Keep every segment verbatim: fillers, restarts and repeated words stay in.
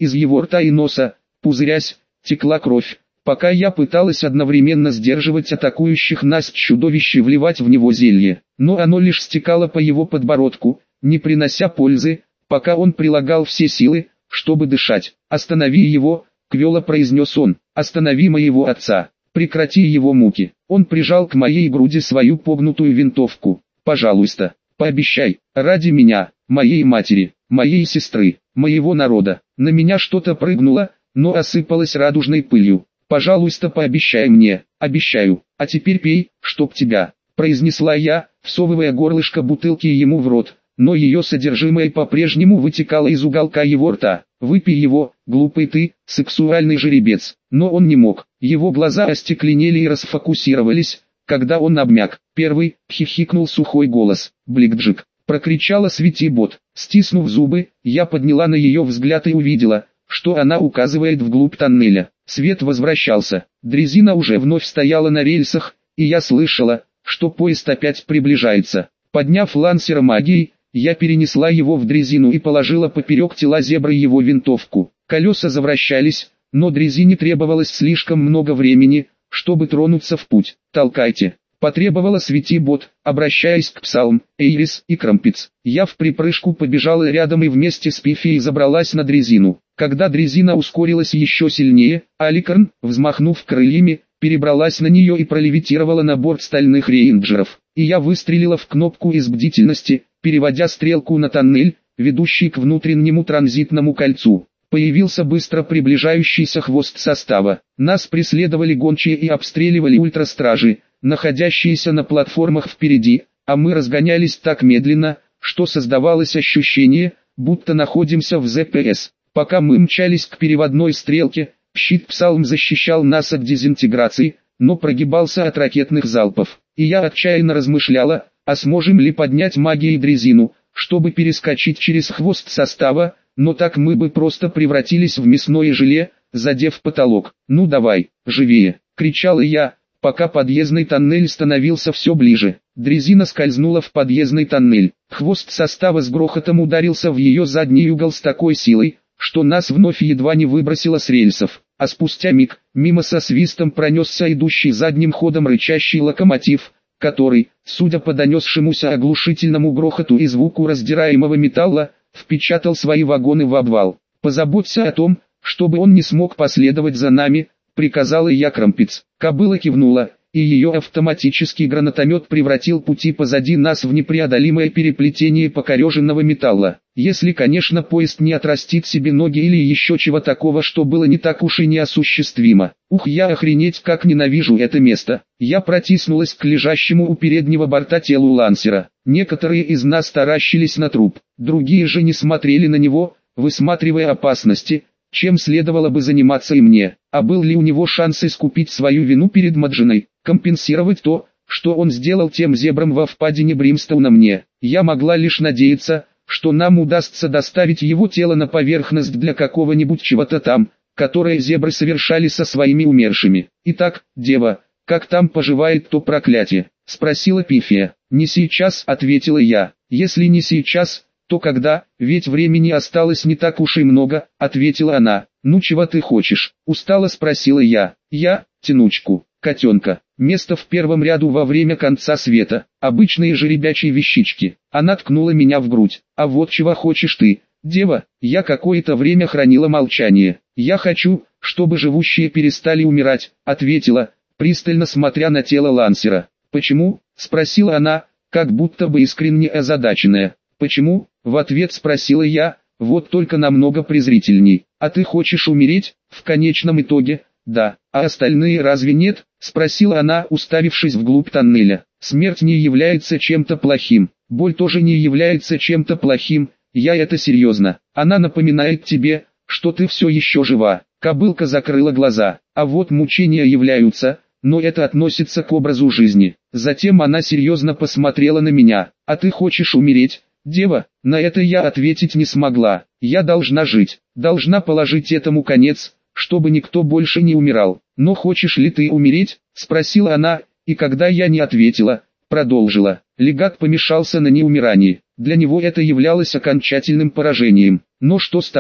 из его рта и носа, пузырясь, текла кровь, пока я пыталась одновременно сдерживать атакующих нас чудовищ и вливать в него зелье, но оно лишь стекало по его подбородку, не принося пользы, пока он прилагал все силы, чтобы дышать. «Останови его», — квело произнес он, — «останови моего отца, прекрати его муки». Он прижал к моей груди свою погнутую винтовку. «Пожалуйста, пообещай, ради меня, моей матери, моей сестры, моего народа». На меня что-то прыгнуло, но осыпалось радужной пылью. «Пожалуйста, пообещай мне». «Обещаю, а теперь пей, чтоб тебя», — произнесла я, всовывая горлышко бутылки ему в рот, но ее содержимое по-прежнему вытекало из уголка его рта. «Выпей его, глупый ты, сексуальный жеребец». Но он не мог, его глаза остекленели и расфокусировались, когда он обмяк. «Первый», — хихикнул сухой голос. «Бликджик», — прокричала Светибот. Стиснув зубы, я подняла на ее взгляд и увидела, что она указывает вглубь тоннеля. Свет возвращался, дрезина уже вновь стояла на рельсах, и я слышала, что поезд опять приближается. Подняв лансера магией, я перенесла его в дрезину и положила поперек тела зебры его винтовку. Колеса завращались, но дрезине требовалось слишком много времени, чтобы тронуться в путь. «Толкайте», — потребовала Светибот, обращаясь к Псалм, Эйрис и Крампиц. Я в припрыжку побежала рядом и вместе с Пифией забралась на дрезину. Когда дрезина ускорилась еще сильнее, Аликарн, взмахнув крыльями, перебралась на нее и пролевитировала на борт стальных рейнджеров. И я выстрелила в кнопку из бдительности, переводя стрелку на тоннель, ведущий к внутреннему транзитному кольцу. Появился быстро приближающийся хвост состава. Нас преследовали гончие и обстреливали ультрастражи, находящиеся на платформах впереди, а мы разгонялись так медленно, что создавалось ощущение, будто находимся в зэ пэ эс. Пока мы мчались к переводной стрелке, щит Псалм защищал нас от дезинтеграции, но прогибался от ракетных залпов. И я отчаянно размышляла, а сможем ли поднять магией дрезину, чтобы перескочить через хвост состава, но так мы бы просто превратились в мясное желе, задев потолок. «Ну давай, живее!» — кричала я, пока подъездный тоннель становился все ближе. Дрезина скользнула в подъездный тоннель. Хвост состава с грохотом ударился в ее задний угол с такой силой, что нас вновь едва не выбросило с рельсов. А спустя миг, мимо со свистом пронесся идущий задним ходом рычащий локомотив, который, судя по донесшемуся оглушительному грохоту и звуку раздираемого металла, впечатал свои вагоны в обвал. «Позаботься о том, чтобы он не смог последовать за нами», — приказала я Крампиц. Кобыла кивнула, и ее автоматический гранатомет превратил пути позади нас в непреодолимое переплетение покореженного металла. Если, конечно, поезд не отрастит себе ноги или еще чего такого, что было не так уж и неосуществимо. Ух, я охренеть как ненавижу это место. Я протиснулась к лежащему у переднего борта телу лансера. Некоторые из нас таращились на труп, другие же не смотрели на него, высматривая опасности, чем следовало бы заниматься и мне. А был ли у него шанс искупить свою вину перед Маджиной, компенсировать то, что он сделал тем зебрам во впадине Бримстоуна мне? Я могла лишь надеяться, что нам удастся доставить его тело на поверхность для какого-нибудь чего-то там, которое зебры совершали со своими умершими. «Итак, дева, как там поживает то проклятие?» — спросила Пифия. «Не сейчас», — ответила я. «Если не сейчас, то когда, ведь времени осталось не так уж и много», — ответила она. «Ну чего ты хочешь?» — устало спросила я. «Я, тянучку, котенка, место в первом ряду во время конца света, обычные жеребячие вещички». Она ткнула меня в грудь. «А вот чего хочешь ты, дева?» Я какое-то время хранила молчание. «Я хочу, чтобы живущие перестали умирать», — ответила, пристально смотря на тело лансера. «Почему?» — спросила она, как будто бы искренне озадаченная. «Почему?» — в ответ спросила я, вот только намного презрительней. «А ты хочешь умереть, в конечном итоге?» «Да, а остальные разве нет?» — спросила она, уставившись вглубь тоннеля. «Смерть не является чем-то плохим, боль тоже не является чем-то плохим, я это серьезно. Она напоминает тебе, что ты все еще жива». Кобылка закрыла глаза. «А вот мучения являются, но это относится к образу жизни». Затем она серьезно посмотрела на меня. «А ты хочешь умереть, дева?» На это я ответить не смогла. Я должна жить, должна положить этому конец, чтобы никто больше не умирал. «Но хочешь ли ты умереть?» — спросила она, и когда я не ответила, продолжила. Легат помешался на неумирании. Для него это являлось окончательным поражением. Но что с того?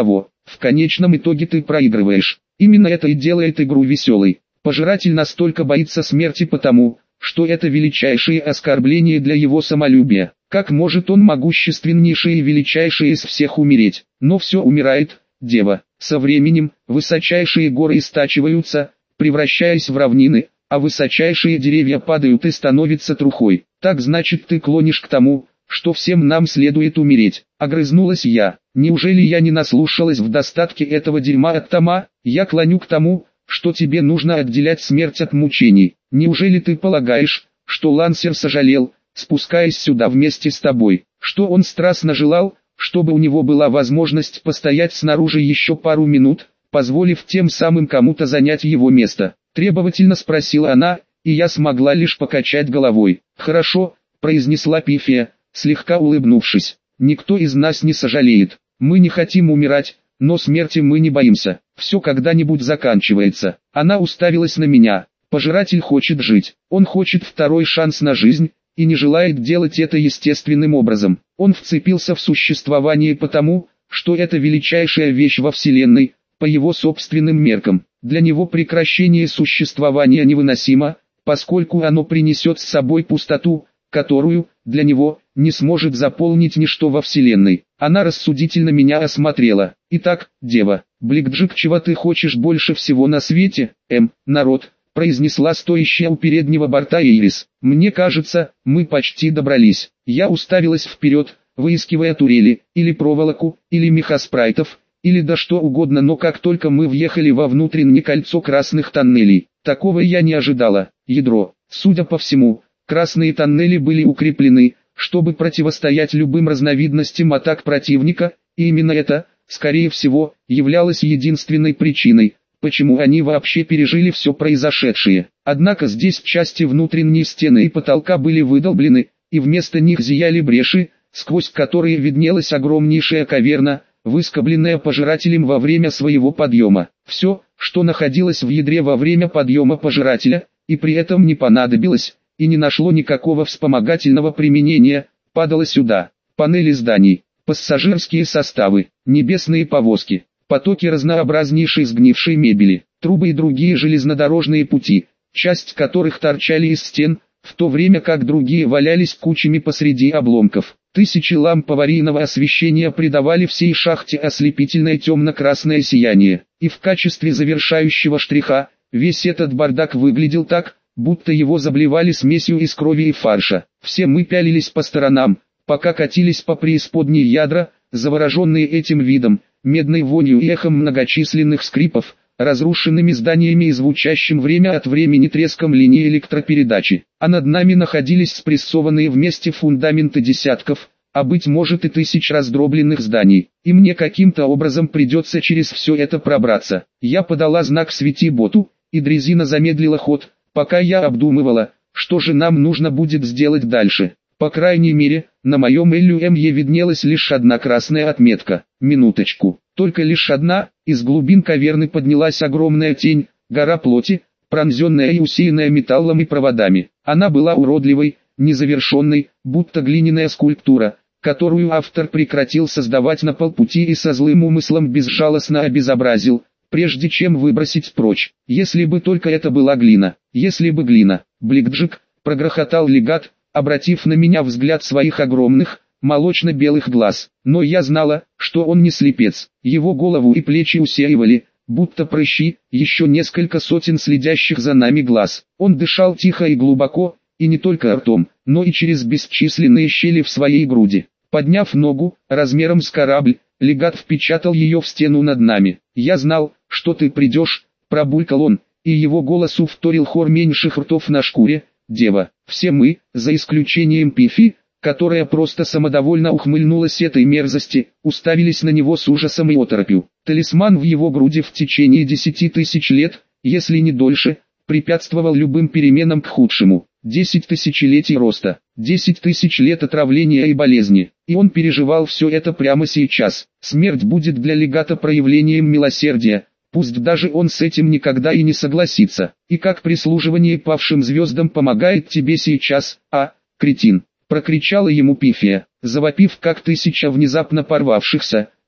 в конечном итоге ты проигрываешь. Именно это и делает игру веселой. Пожиратель настолько боится смерти потому, что это величайшее оскорбление для его самолюбия. Как может он, могущественнейший и величайший из всех, умереть? Но все умирает, дева. Со временем, высочайшие горы истачиваются, превращаясь в равнины, а высочайшие деревья падают и становятся трухой. Так значит, ты клонишь к тому, что всем нам следует умереть. Огрызнулась я. Неужели я не наслушалась в достатке этого дерьма от Тома? Я клоню к тому, что тебе нужно отделять смерть от мучений. Неужели ты полагаешь, что Лансер сожалел, спускаясь сюда вместе с тобой, что он страстно желал, чтобы у него была возможность постоять снаружи еще пару минут, позволив тем самым кому-то занять его место? Требовательно спросила она, и я смогла лишь покачать головой. «Хорошо», — произнесла Пифия, слегка улыбнувшись. «Никто из нас не сожалеет. Мы не хотим умирать, но смерти мы не боимся. Все когда-нибудь заканчивается». Она уставилась на меня. Пожиратель хочет жить. Он хочет второй шанс на жизнь, и не желает делать это естественным образом. Он вцепился в существование потому, что это величайшая вещь во Вселенной, по его собственным меркам. Для него прекращение существования невыносимо, поскольку оно принесет с собой пустоту, которую, для него, не сможет заполнить ничто во Вселенной. Она рассудительно меня осмотрела. «Итак, дева, Бликджик, чего ты хочешь больше всего на свете?» «Эм, народ», — произнесла стоящая у переднего борта Эйрис. «Мне кажется, мы почти добрались». Я уставилась вперед, выискивая турели, или проволоку, или мехаспрайтов, или да что угодно, но как только мы въехали во внутреннее кольцо красных тоннелей, такого я не ожидала. Ядро. Судя по всему, красные тоннели были укреплены, чтобы противостоять любым разновидностям атак противника, и именно это, скорее всего, являлось единственной причиной, почему они вообще пережили все произошедшее. Однако здесь части внутренней стены и потолка были выдолблены, и вместо них зияли бреши, сквозь которые виднелась огромнейшая каверна, выскобленная пожирателем во время своего подъема. Все, что находилось в ядре во время подъема пожирателя, и при этом не понадобилось, и не нашло никакого вспомогательного применения, падало сюда. Панели зданий, пассажирские составы, небесные повозки, потоки разнообразнейшей сгнившей мебели, трубы и другие железнодорожные пути, часть которых торчали из стен, в то время как другие валялись кучами посреди обломков. Тысячи ламп аварийного освещения придавали всей шахте ослепительное темно-красное сияние, и в качестве завершающего штриха, весь этот бардак выглядел так, будто его заблевали смесью из крови и фарша. Все мы пялились по сторонам, пока катились по преисподней ядра, завороженные этим видом, медной вонью и эхом многочисленных скрипов, разрушенными зданиями и звучащим время от времени треском линии электропередачи. А над нами находились спрессованные вместе фундаменты десятков, а быть может и тысяч раздробленных зданий. И мне каким-то образом придется через все это пробраться. Я подала знак «Свети-боту», и дрезина замедлила ход, пока я обдумывала, что же нам нужно будет сделать дальше. По крайней мере, на моем эл ю эм е виднелась лишь одна красная отметка. Минуточку. Только лишь одна. Из глубин каверны поднялась огромная тень, гора плоти, пронзенная и усеянная металлом и проводами. Она была уродливой, незавершенной, будто глиняная скульптура, которую автор прекратил создавать на полпути и со злым умыслом безжалостно обезобразил, прежде чем выбросить прочь. Если бы только это была глина, если бы глина. Бликджик, прогрохотал легат, обратив на меня взгляд своих огромных, молочно-белых глаз. Но я знала, что он не слепец. Его голову и плечи усеивали, будто прыщи, еще несколько сотен следящих за нами глаз. Он дышал тихо и глубоко, и не только ртом, но и через бесчисленные щели в своей груди. Подняв ногу, размером с корабль, легат впечатал ее в стену над нами. «Я знал, что ты придешь», — пробулькал он, и его голосу вторил хор меньших ртов на шкуре. «Дева, все мы, за исключением Пифи, которая просто самодовольно ухмыльнулась этой мерзости, уставились на него с ужасом и оторопью. Талисман в его груди в течение десяти тысяч лет, если не дольше, препятствовал любым переменам к худшему. Десять тысячелетий роста, десять тысяч лет отравления и болезни. И он переживал все это прямо сейчас. Смерть будет для легата проявлением милосердия, пусть даже он с этим никогда и не согласится. И как прислуживание павшим звездам помогает тебе сейчас, а, кретин?» Прокричала ему Пифия, завопив как тысяча внезапно порвавшихся,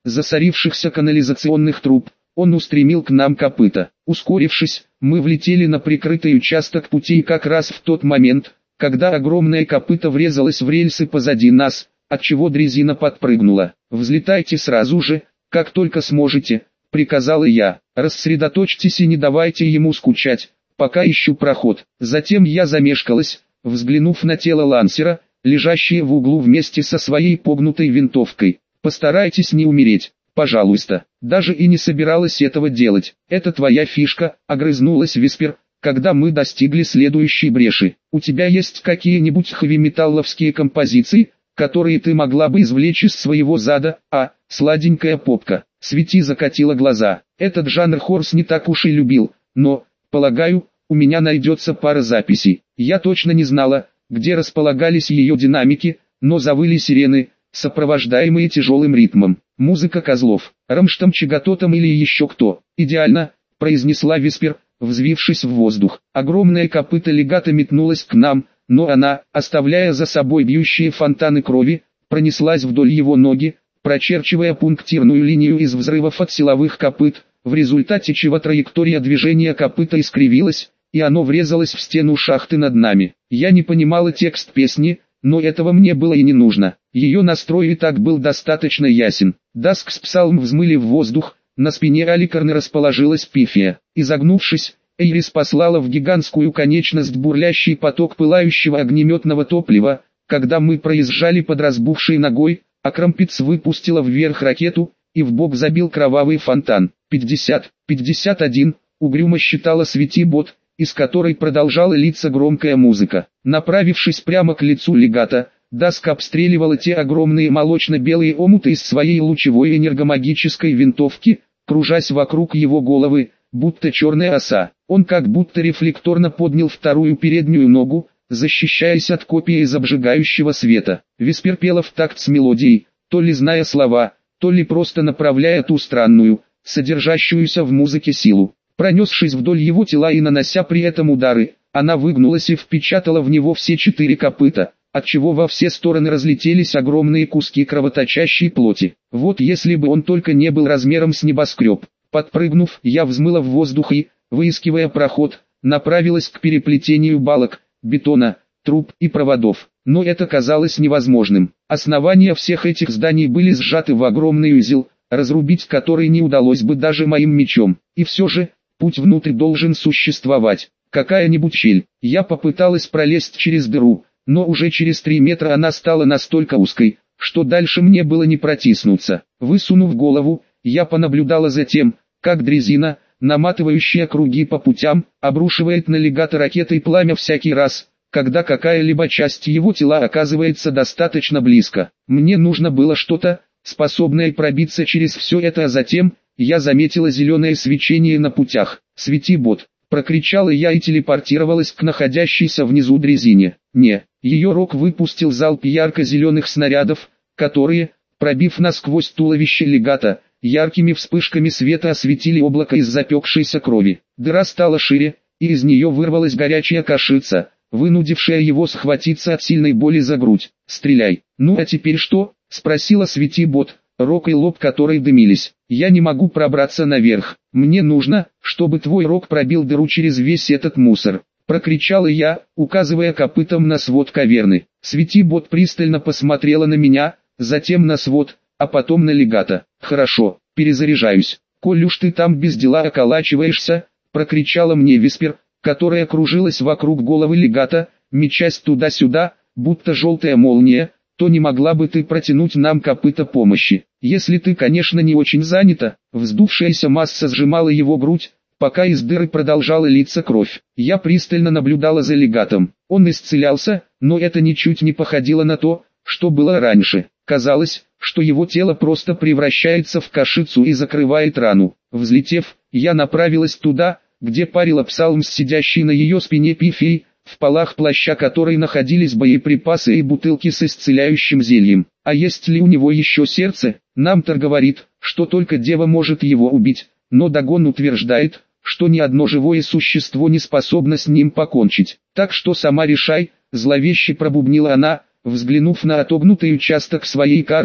засорившихся канализационных труб, он устремил к нам копыта. Ускорившись, мы влетели на прикрытый участок пути как раз в тот момент, когда огромное копыто врезалось в рельсы позади нас, отчего дрезина подпрыгнула. «Взлетайте сразу же, как только сможете», — приказала я. «Рассредоточьтесь и не давайте ему скучать, пока ищу проход». Затем я замешкалась, взглянув на тело лансера, лежащее в углу вместе со своей погнутой винтовкой. «Постарайтесь не умереть, пожалуйста». Даже и не собиралась этого делать. «Это твоя фишка», — огрызнулась Виспер, когда мы достигли следующей бреши. «У тебя есть какие-нибудь хэви-металловские композиции, которые ты могла бы извлечь из своего зада?» «А, сладенькая попка». Свети закатила глаза. Этот жанр Хорс не так уж и любил, но, полагаю, у меня найдется пара записей. Я точно не знала, где располагались ее динамики, но завыли сирены, сопровождаемые тяжелым ритмом. «Музыка козлов, Рамштам, Чагатотом или еще кто». «Идеально», — произнесла Виспер, взвившись в воздух. Огромное копыто легато метнулось к нам, но она, оставляя за собой бьющие фонтаны крови, пронеслась вдоль его ноги, прочерчивая пунктирную линию из взрывов от силовых копыт, в результате чего траектория движения копыта искривилась, и оно врезалось в стену шахты над нами. Я не понимала текст песни, но этого мне было и не нужно. Ее настрой и так был достаточно ясен. Даск с псалм взмыли в воздух, на спине Аликарны расположилась Пифия. Изогнувшись, Эйрис послала в гигантскую конечность бурлящий поток пылающего огнеметного топлива. Когда мы проезжали под разбухшей ногой, а Крампиц выпустила вверх ракету, и в бок забил кровавый фонтан. пятьдесят, пятьдесят один, угрюмо считала Светибот, из которой продолжала литься громкая музыка. Направившись прямо к лицу легата, Даск обстреливала те огромные молочно-белые омуты из своей лучевой энергомагической винтовки, кружась вокруг его головы, будто черная оса. Он как будто рефлекторно поднял вторую переднюю ногу, защищаясь от копии из обжигающего света. Виспер пела в такт с мелодией, то ли зная слова, то ли просто направляя ту странную, содержащуюся в музыке силу. Пронесшись вдоль его тела и нанося при этом удары, она выгнулась и впечатала в него все четыре копыта, отчего во все стороны разлетелись огромные куски кровоточащей плоти. Вот если бы он только не был размером с небоскреб. Подпрыгнув, я взмыла в воздух и, выискивая проход, направилась к переплетению балок, бетона, труб и проводов. Но это казалось невозможным. Основания всех этих зданий были сжаты в огромный узел, разрубить который не удалось бы даже моим мечом. И все же, путь внутрь должен существовать. Какая-нибудь щель. Я попыталась пролезть через дыру, но уже через три метра она стала настолько узкой, что дальше мне было не протиснуться. Высунув голову, я понаблюдала за тем, как дрезина, наматывающая круги по путям, обрушивает на легата ракетой пламя всякий раз, когда какая-либо часть его тела оказывается достаточно близко. Мне нужно было что-то, способное пробиться через все это, а затем я заметила зеленое свечение на путях. «Светибот!» — прокричала я и телепортировалась к находящейся внизу дрезине. Не, ее рог выпустил залп ярко-зеленых снарядов, которые, пробив насквозь туловище легата, яркими вспышками света осветили облако из запекшейся крови. Дыра стала шире, и из нее вырвалась горячая кашица, вынудившая его схватиться от сильной боли за грудь. «Стреляй!» «Ну а теперь что?» — спросила Светибот, рог и лоб которой дымились. «Я не могу пробраться наверх. Мне нужно, чтобы твой рог пробил дыру через весь этот мусор», — прокричала я, указывая копытом на свод каверны. Светибот пристально посмотрела на меня, затем на свод, а потом на легата. «Хорошо, перезаряжаюсь. Коль уж ты там без дела околачиваешься», — прокричала мне Виспер, которая кружилась вокруг головы легата, мечась туда-сюда, будто желтая молния, то не могла бы ты протянуть нам копыта помощи. Если ты, конечно, не очень занята. Вздувшаяся масса сжимала его грудь, пока из дыры продолжала литься кровь. Я пристально наблюдала за легатом. Он исцелялся, но это ничуть не походило на то, что было раньше. Казалось, что его тело просто превращается в кашицу и закрывает рану. Взлетев, я направилась туда, где парила псалм с сидящей на ее спине Пифией, в полах плаща которой находились боеприпасы и бутылки с исцеляющим зельем. А есть ли у него еще сердце? Намтер говорит, что только дева может его убить, но Дагон утверждает, что ни одно живое существо не способно с ним покончить. Так что сама решай, зловеще пробубнила она, взглянув на отогнутый участок своей карты,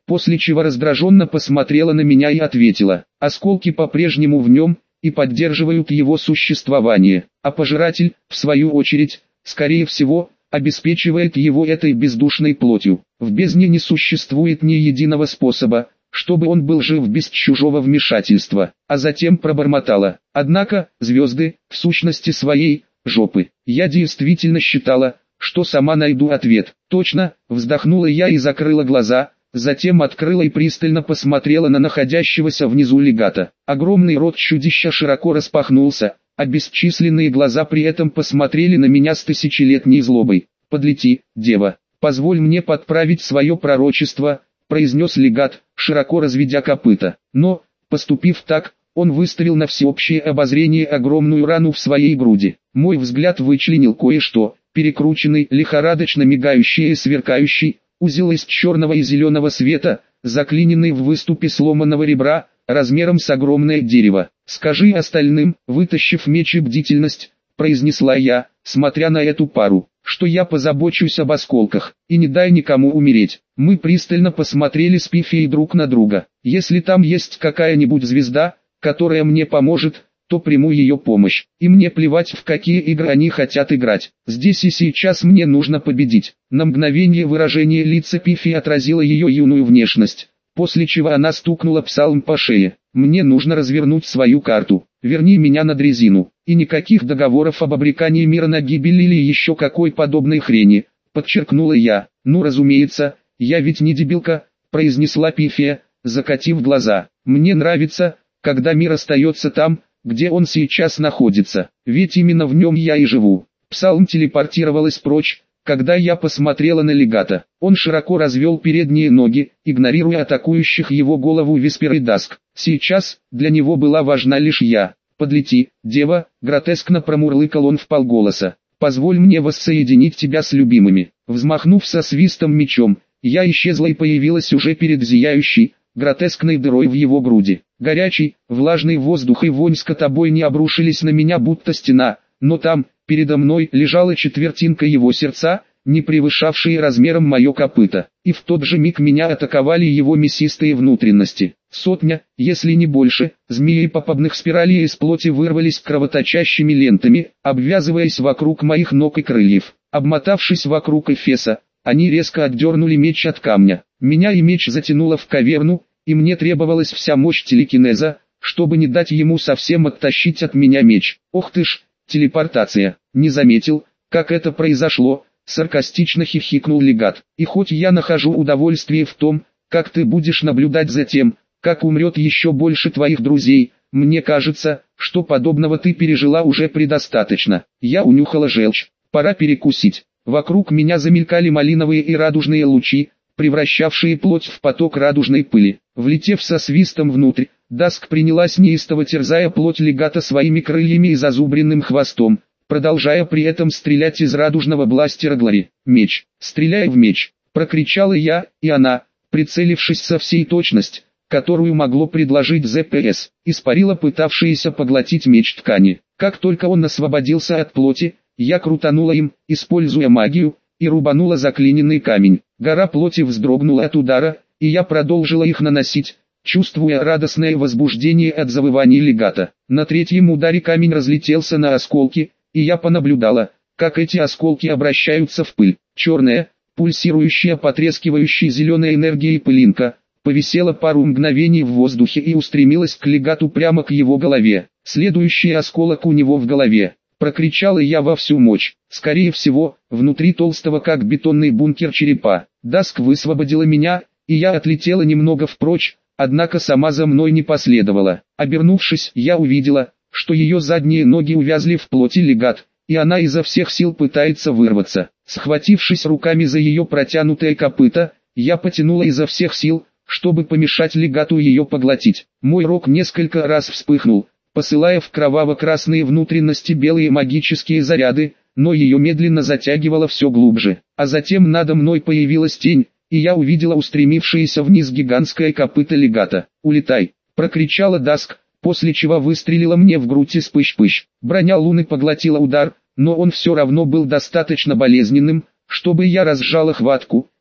после чего раздраженно посмотрела на меня и ответила: осколки по-прежнему в нем и поддерживают его существование, а пожиратель, в свою очередь, скорее всего, обеспечивает его этой бездушной плотью. В бездне не существует ни единого способа, чтобы он был жив без чужого вмешательства, а затем пробормотала: однако, звезды, в сущности своей, жопы. Я действительно считала, что сама найду ответ. Точно, вздохнула я и закрыла глаза, затем открыла и пристально посмотрела на находящегося внизу легата. Огромный рот чудища широко распахнулся, а бесчисленные глаза при этом посмотрели на меня с тысячелетней злобой. «Подлети, дева, позволь мне подправить свое пророчество», — произнес легат, широко разведя копыта. Но, поступив так, он выставил на всеобщее обозрение огромную рану в своей груди. Мой взгляд вычленил кое-что: перекрученный, лихорадочно мигающий и сверкающий узел из черного и зеленого света, заклиненный в выступе сломанного ребра, размером с огромное дерево. «Скажи остальным», — вытащив меч и бдительность, произнесла я, смотря на эту пару, «что я позабочусь об осколках, и не дай никому умереть». Мы пристально посмотрели с Пифией друг на друга. «Если там есть какая-нибудь звезда, которая мне поможет, то приму ее помощь, и мне плевать, в какие игры они хотят играть. Здесь и сейчас мне нужно победить». На мгновение выражение лица Пифи отразило ее юную внешность, после чего она стукнула псалом по шее. «Мне нужно развернуть свою карту. Верни меня на дрезину, и никаких договоров об обрекании мира на гибель или еще какой подобной хрени», подчеркнула я. «Ну разумеется, я ведь не дебилка», произнесла Пифия, закатив глаза. «Мне нравится, когда мир остается там, где он сейчас находится, ведь именно в нем я и живу». Псалм телепортировалась прочь, когда я посмотрела на легата. Он широко развел передние ноги, игнорируя атакующих его голову Виспер и Даск. Сейчас, для него была важна лишь я. «Подлети, дева», гротескно промурлыкал он вполголоса. «Позволь мне воссоединить тебя с любимыми». Взмахнув со свистом мечом, я исчезла и появилась уже перед зияющей, гротескной дырой в его груди. Горячий, влажный воздух и вонь скотобойни обрушились на меня будто стена, но там, передо мной, лежала четвертинка его сердца, не превышавшая размером мое копыто, и в тот же миг меня атаковали его мясистые внутренности. Сотня, если не больше, змеи попадных спиралей из плоти вырвались кровоточащими лентами, обвязываясь вокруг моих ног и крыльев. Обмотавшись вокруг эфеса, они резко отдернули меч от камня. Меня и меч затянуло в каверну, и мне требовалась вся мощь телекинеза, чтобы не дать ему совсем оттащить от меня меч. «Ох ты ж, телепортация!» Не заметил, как это произошло, саркастично хихикнул легат. «И хоть я нахожу удовольствие в том, как ты будешь наблюдать за тем, как умрет еще больше твоих друзей, мне кажется, что подобного ты пережила уже предостаточно». Я унюхала желчь. Пора перекусить. Вокруг меня замелькали малиновые и радужные лучи, превращавшие плоть в поток радужной пыли. Влетев со свистом внутрь, Даск принялась неистово, терзая плоть легата своими крыльями и зазубренным хвостом, продолжая при этом стрелять из радужного бластера Глори. «Меч! Стреляй в меч!» — прокричала я, и она, прицелившись со всей точностью, которую могло предложить ЗПС, испарила пытавшиеся поглотить меч ткани. Как только он освободился от плоти, я крутанула им, используя магию, и рубанула заклиненный камень. Гора плоти вздрогнула от удара, и я продолжила их наносить, чувствуя радостное возбуждение от завываний легата. На третьем ударе камень разлетелся на осколки, и я понаблюдала, как эти осколки обращаются в пыль. Черная, пульсирующая, потрескивающая зеленая энергия и пылинка, повисела пару мгновений в воздухе и устремилась к легату прямо к его голове. Следующий осколок у него в голове. Прокричала я во всю мощь. Скорее всего, внутри толстого как бетонный бункер черепа. Даск высвободила меня, и я отлетела немного впрочь, однако сама за мной не последовала. Обернувшись, я увидела, что ее задние ноги увязли в плоти легат, и она изо всех сил пытается вырваться. Схватившись руками за ее протянутое копыто, я потянула изо всех сил, чтобы помешать легату ее поглотить. Мой рог несколько раз вспыхнул, посылая в кроваво-красные внутренности белые магические заряды, но ее медленно затягивало все глубже. А затем надо мной появилась тень, и я увидела устремившееся вниз гигантское копыто легата. «Улетай!» — прокричала Даск, после чего выстрелила мне в грудь из пыщ-пыщ. Броня Луны поглотила удар, но он все равно был достаточно болезненным, чтобы я разжала хватку,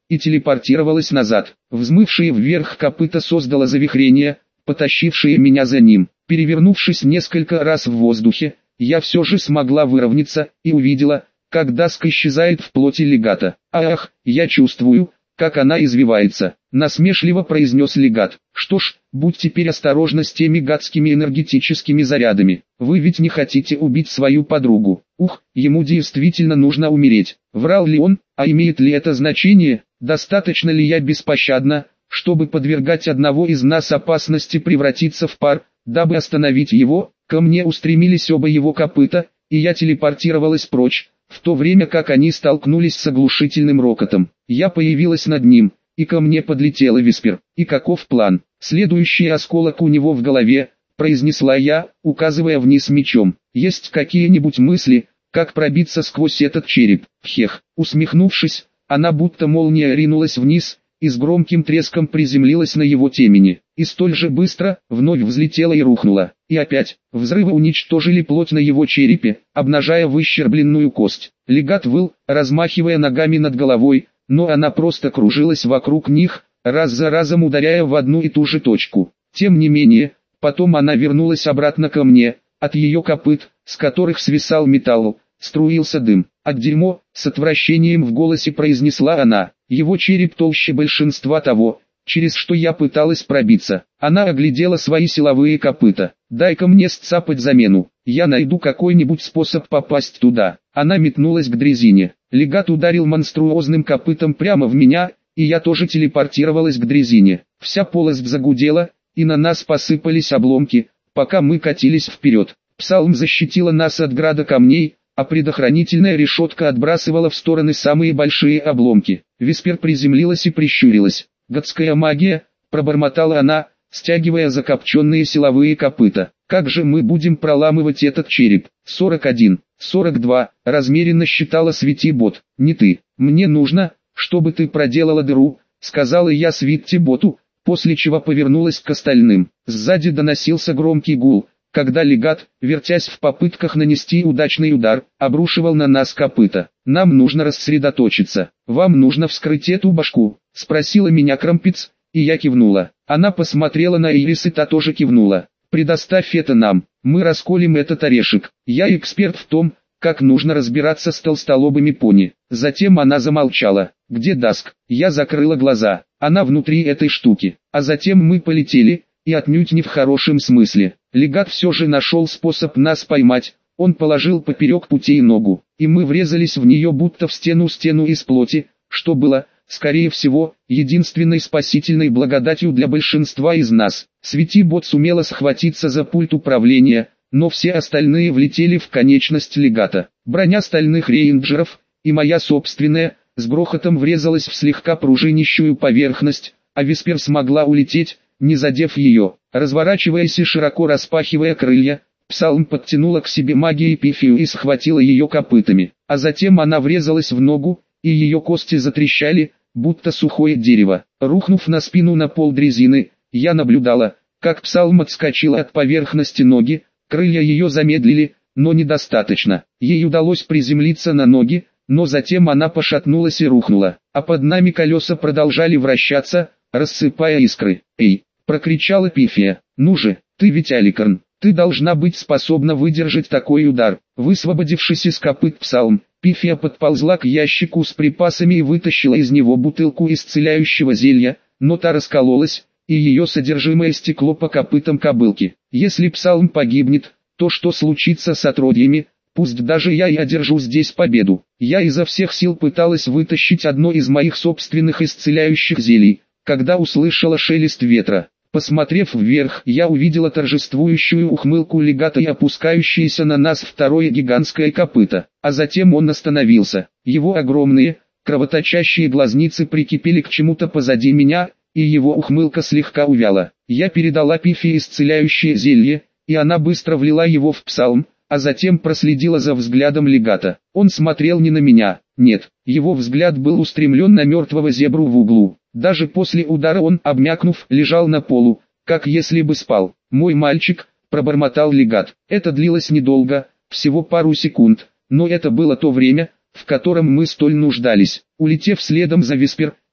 и телепортировалась назад. Взмывшее вверх копыта создало завихрение, потащившее меня за ним. Перевернувшись несколько раз в воздухе, я все же смогла выровняться и увидела, как Даск исчезает в плоти легата. «Ах, я чувствую, как она извивается», — насмешливо произнес легат. «Что ж, будь теперь осторожна с теми гадскими энергетическими зарядами. Вы ведь не хотите убить свою подругу». Ух, ему действительно нужно умереть. Врал ли он, а имеет ли это значение? Достаточно ли я беспощадна, чтобы подвергать одного из нас опасности превратиться в пар, дабы остановить его? Ко мне устремились оба его копыта, и я телепортировалась прочь, в то время как они столкнулись с оглушительным рокотом. Я появилась над ним, и ко мне подлетела Виспер. И каков план? Следующий осколок у него в голове, произнесла я, указывая вниз мечом. Есть какие-нибудь мысли, как пробиться сквозь этот череп? Хех. Усмехнувшись, она будто молния ринулась вниз, и с громким треском приземлилась на его темени. И столь же быстро, вновь взлетела и рухнула. И опять, взрывы уничтожили плоть на его черепе, обнажая выщербленную кость. Легат выл, размахивая ногами над головой, но она просто кружилась вокруг них, раз за разом ударяя в одну и ту же точку. Тем не менее, потом она вернулась обратно ко мне, от ее копыт, с которых свисал металл, струился дым. «От дерьмо», с отвращением в голосе произнесла она. Его череп толще большинства того, через что я пыталась пробиться. Она оглядела свои силовые копыта. «Дай-ка мне сцапать замену, я найду какой-нибудь способ попасть туда». Она метнулась к дрезине. Легат ударил монструозным копытом прямо в меня, и я тоже телепортировалась к дрезине. Вся полость загудела, и на нас посыпались обломки, пока мы катились вперед. Псалм защитила нас от града камней, а предохранительная решетка отбрасывала в стороны самые большие обломки. Виспер приземлилась и прищурилась. «Гадская магия», — пробормотала она, стягивая закопченные силовые копыта. «Как же мы будем проламывать этот череп?» сорок один, сорок два, размеренно считала Свети-бот. «Не ты. Мне нужно, чтобы ты проделала дыру», — сказала я Свети-боту, после чего повернулась к остальным. Сзади доносился громкий гул, когда легат, вертясь в попытках нанести удачный удар, обрушивал на нас копыта. «Нам нужно рассредоточиться. Вам нужно вскрыть эту башку», — спросила меня Крампец, и я кивнула. Она посмотрела на Ирис, и та тоже кивнула. «Предоставь это нам, мы расколем этот орешек. Я эксперт в том, как нужно разбираться с толстолобыми пони». Затем она замолчала. «Где Даск?» Я закрыла глаза. «Она внутри этой штуки». А затем мы полетели, и отнюдь не в хорошем смысле. Легат все же нашел способ нас поймать. Он положил поперек путей ногу, и мы врезались в нее будто в стену-стену из плоти, что было, скорее всего, единственной спасительной благодатью для большинства из нас. Свети-бот сумела схватиться за пульт управления, но все остальные влетели в конечность легата. Броня стальных рейнджеров, и моя собственная, с грохотом врезалась в слегка пружинищую поверхность, а Виспер смогла улететь, не задев ее. Разворачиваясь и широко распахивая крылья, Псалм подтянула к себе магией Пифию и схватила ее копытами, а затем она врезалась в ногу, и ее кости затрещали, будто сухое дерево. Рухнув на спину на пол дрезины, я наблюдала, как Псалм отскочила от поверхности ноги, крылья ее замедлили, но недостаточно. Ей удалось приземлиться на ноги, но затем она пошатнулась и рухнула, а под нами колеса продолжали вращаться, рассыпая искры. «Эй!» — прокричала Пифия. «Ну же, ты ведь Аликарн, ты должна быть способна выдержать такой удар». Высвободившись из копыт Псалм, Пифия подползла к ящику с припасами и вытащила из него бутылку исцеляющего зелья, но та раскололась, и ее содержимое стекло по копытам кобылки. «Если Псалм погибнет, то что случится с отродьями? Пусть даже я и одержу здесь победу». Я изо всех сил пыталась вытащить одно из моих собственных исцеляющих зелий, когда услышала шелест ветра. Посмотрев вверх, я увидела торжествующую ухмылку легата и опускающееся на нас второе гигантское копыто. А затем он остановился. Его огромные, кровоточащие глазницы прикипели к чему-то позади меня, и его ухмылка слегка увяла. Я передала Пифе исцеляющее зелье, и она быстро влила его в Псалм, а затем проследила за взглядом легата. Он смотрел не на меня, нет, его взгляд был устремлен на мертвого зебру в углу. Даже после удара он, обмякнув, лежал на полу, как если бы спал. «Мой мальчик», — пробормотал легат. Это длилось недолго, всего пару секунд, но это было то время, в котором мы столь нуждались. Улетев следом за Виспер,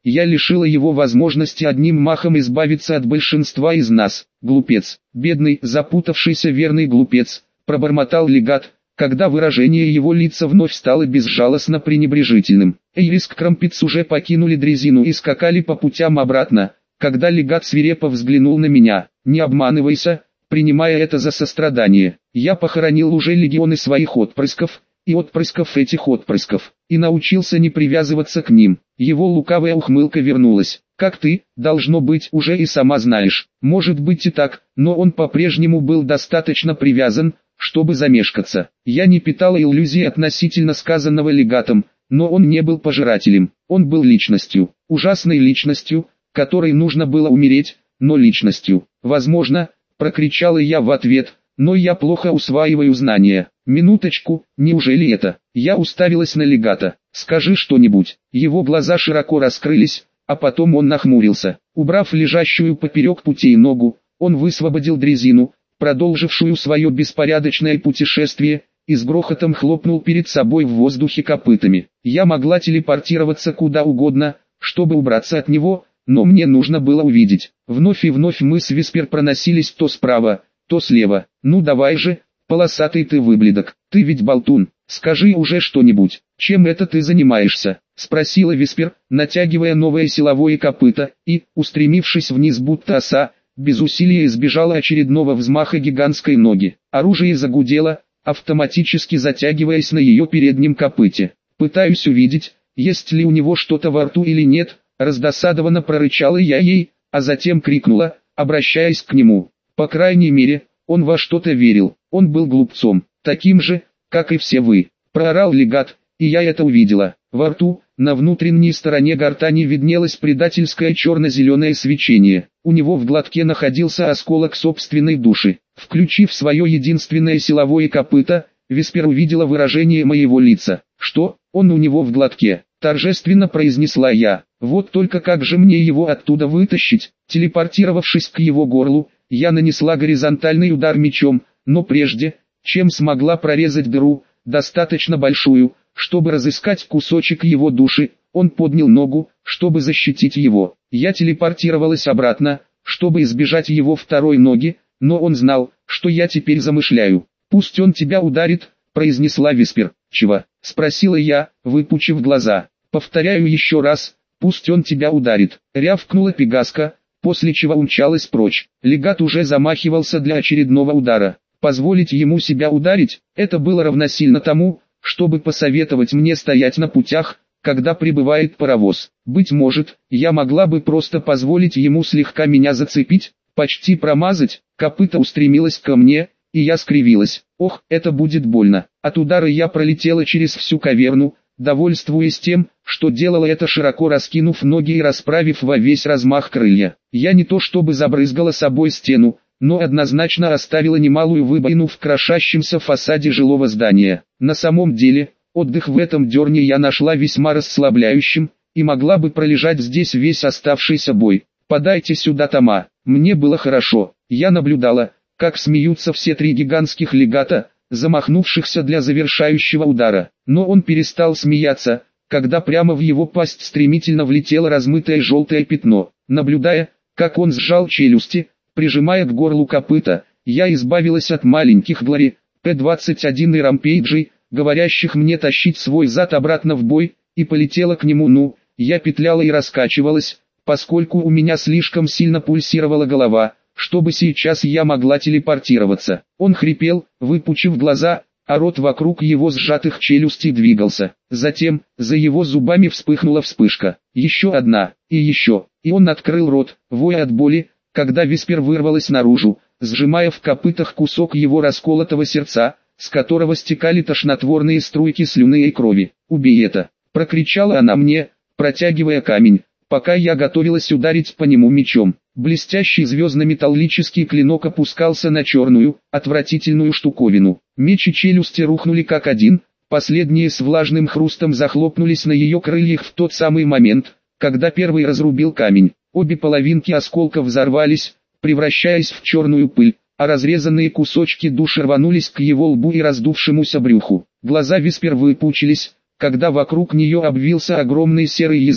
Я лишила его возможности одним махом избавиться от большинства из нас. Глупец, бедный, запутавшийся верный глупец, пробормотал легат, когда выражение его лица вновь стало безжалостно пренебрежительным. Эйрис и Крампец уже покинули дрезину и скакали по путям обратно, когда легат свирепо взглянул на меня. Не обманывайся, принимая это за сострадание. Я похоронил уже легионы своих отпрысков, и отпрысков этих отпрысков, и научился не привязываться к ним. Его лукавая ухмылка вернулась. Как ты, должно быть, уже и сама знаешь. Может быть и так, но он по-прежнему был достаточно привязан, чтобы замешкаться. Я не питала иллюзий относительно сказанного легатом, но он не был пожирателем. Он был личностью, ужасной личностью, которой нужно было умереть, но личностью. Возможно, прокричала я в ответ, но я плохо усваиваю знания. Минуточку, неужели это? Я уставилась на легата. Скажи что-нибудь. Его глаза широко раскрылись, а потом он нахмурился. Убрав лежащую поперек путей ногу, он высвободил дрезину, продолжившую свое беспорядочное путешествие, и с грохотом хлопнул перед собой в воздухе копытами. Я могла телепортироваться куда угодно, чтобы убраться от него, но мне нужно было увидеть. Вновь и вновь мы с Виспер проносились то справа, то слева. Ну давай же, полосатый ты выблядок, ты ведь болтун, скажи уже что-нибудь, чем это ты занимаешься? Спросила Виспер, натягивая новое силовое копыто, и, устремившись вниз будто оса, без усилия избежала очередного взмаха гигантской ноги. Оружие загудело, автоматически затягиваясь на ее переднем копыте. Пытаюсь увидеть, есть ли у него что-то во рту или нет, раздосадованно прорычала я ей, а затем крикнула, обращаясь к нему. По крайней мере, он во что-то верил, он был глупцом, таким же, как и все вы. Проорал легат, и я это увидела. Во рту, на внутренней стороне гортани виднелось предательское черно-зеленое свечение. У него в глотке находился осколок собственной души. Включив свое единственное силовое копыто, Виспер увидела выражение моего лица. «Что? Он у него в глотке?» – торжественно произнесла я. «Вот только как же мне его оттуда вытащить?» Телепортировавшись к его горлу, я нанесла горизонтальный удар мечом, но прежде, чем смогла прорезать дыру, достаточно большую, чтобы разыскать кусочек его души, он поднял ногу, чтобы защитить его. Я телепортировалась обратно, чтобы избежать его второй ноги, но он знал, что я теперь замышляю. «Пусть он тебя ударит», — произнесла Виспер. «Чего?» — спросила я, выпучив глаза. «Повторяю еще раз, пусть он тебя ударит», — рявкнула Пегаска, после чего умчалась прочь. Легат уже замахивался для очередного удара. Позволить ему себя ударить, это было равносильно тому, чтобы посоветовать мне стоять на путях, когда прибывает паровоз. Быть может, я могла бы просто позволить ему слегка меня зацепить, почти промазать. Копыто устремилось ко мне, и я скривилась. Ох, это будет больно. От удара я пролетела через всю каверну, довольствуясь тем, что делала это, широко раскинув ноги и расправив во весь размах крылья. Я не то чтобы забрызгала собой стену, но однозначно оставила немалую выбоину в крошащемся фасаде жилого здания. На самом деле, отдых в этом дерне я нашла весьма расслабляющим, и могла бы пролежать здесь весь оставшийся бой. «Подайте сюда тома». Мне было хорошо. Я наблюдала, как смеются все три гигантских легата, замахнувшихся для завершающего удара. Но он перестал смеяться, когда прямо в его пасть стремительно влетело размытое желтое пятно. Наблюдая, как он сжал челюсти, прижимая к горлу копыта, я избавилась от маленьких Глори, П двадцать один и Рампейджей, говорящих мне тащить свой зад обратно в бой, и полетела к нему. Ну, я петляла и раскачивалась, поскольку у меня слишком сильно пульсировала голова, чтобы сейчас я могла телепортироваться. Он хрипел, выпучив глаза, а рот вокруг его сжатых челюстей двигался. Затем, за его зубами вспыхнула вспышка. Еще одна, и еще, и он открыл рот, воя от боли, когда Виспер вырвалась наружу, сжимая в копытах кусок его расколотого сердца, с которого стекали тошнотворные струйки слюны и крови. «Убей это!» — прокричала она мне, протягивая камень, пока я готовилась ударить по нему мечом. Блестящий звездно-металлический клинок опускался на черную, отвратительную штуковину. Меч и челюсти рухнули как один, последние с влажным хрустом захлопнулись на ее крыльях в тот самый момент, когда первый разрубил камень. Обе половинки осколков взорвались, превращаясь в черную пыль, а разрезанные кусочки души рванулись к его лбу и раздувшемуся брюху. Глаза Виспер выпучились, когда вокруг нее обвился огромный серый язык,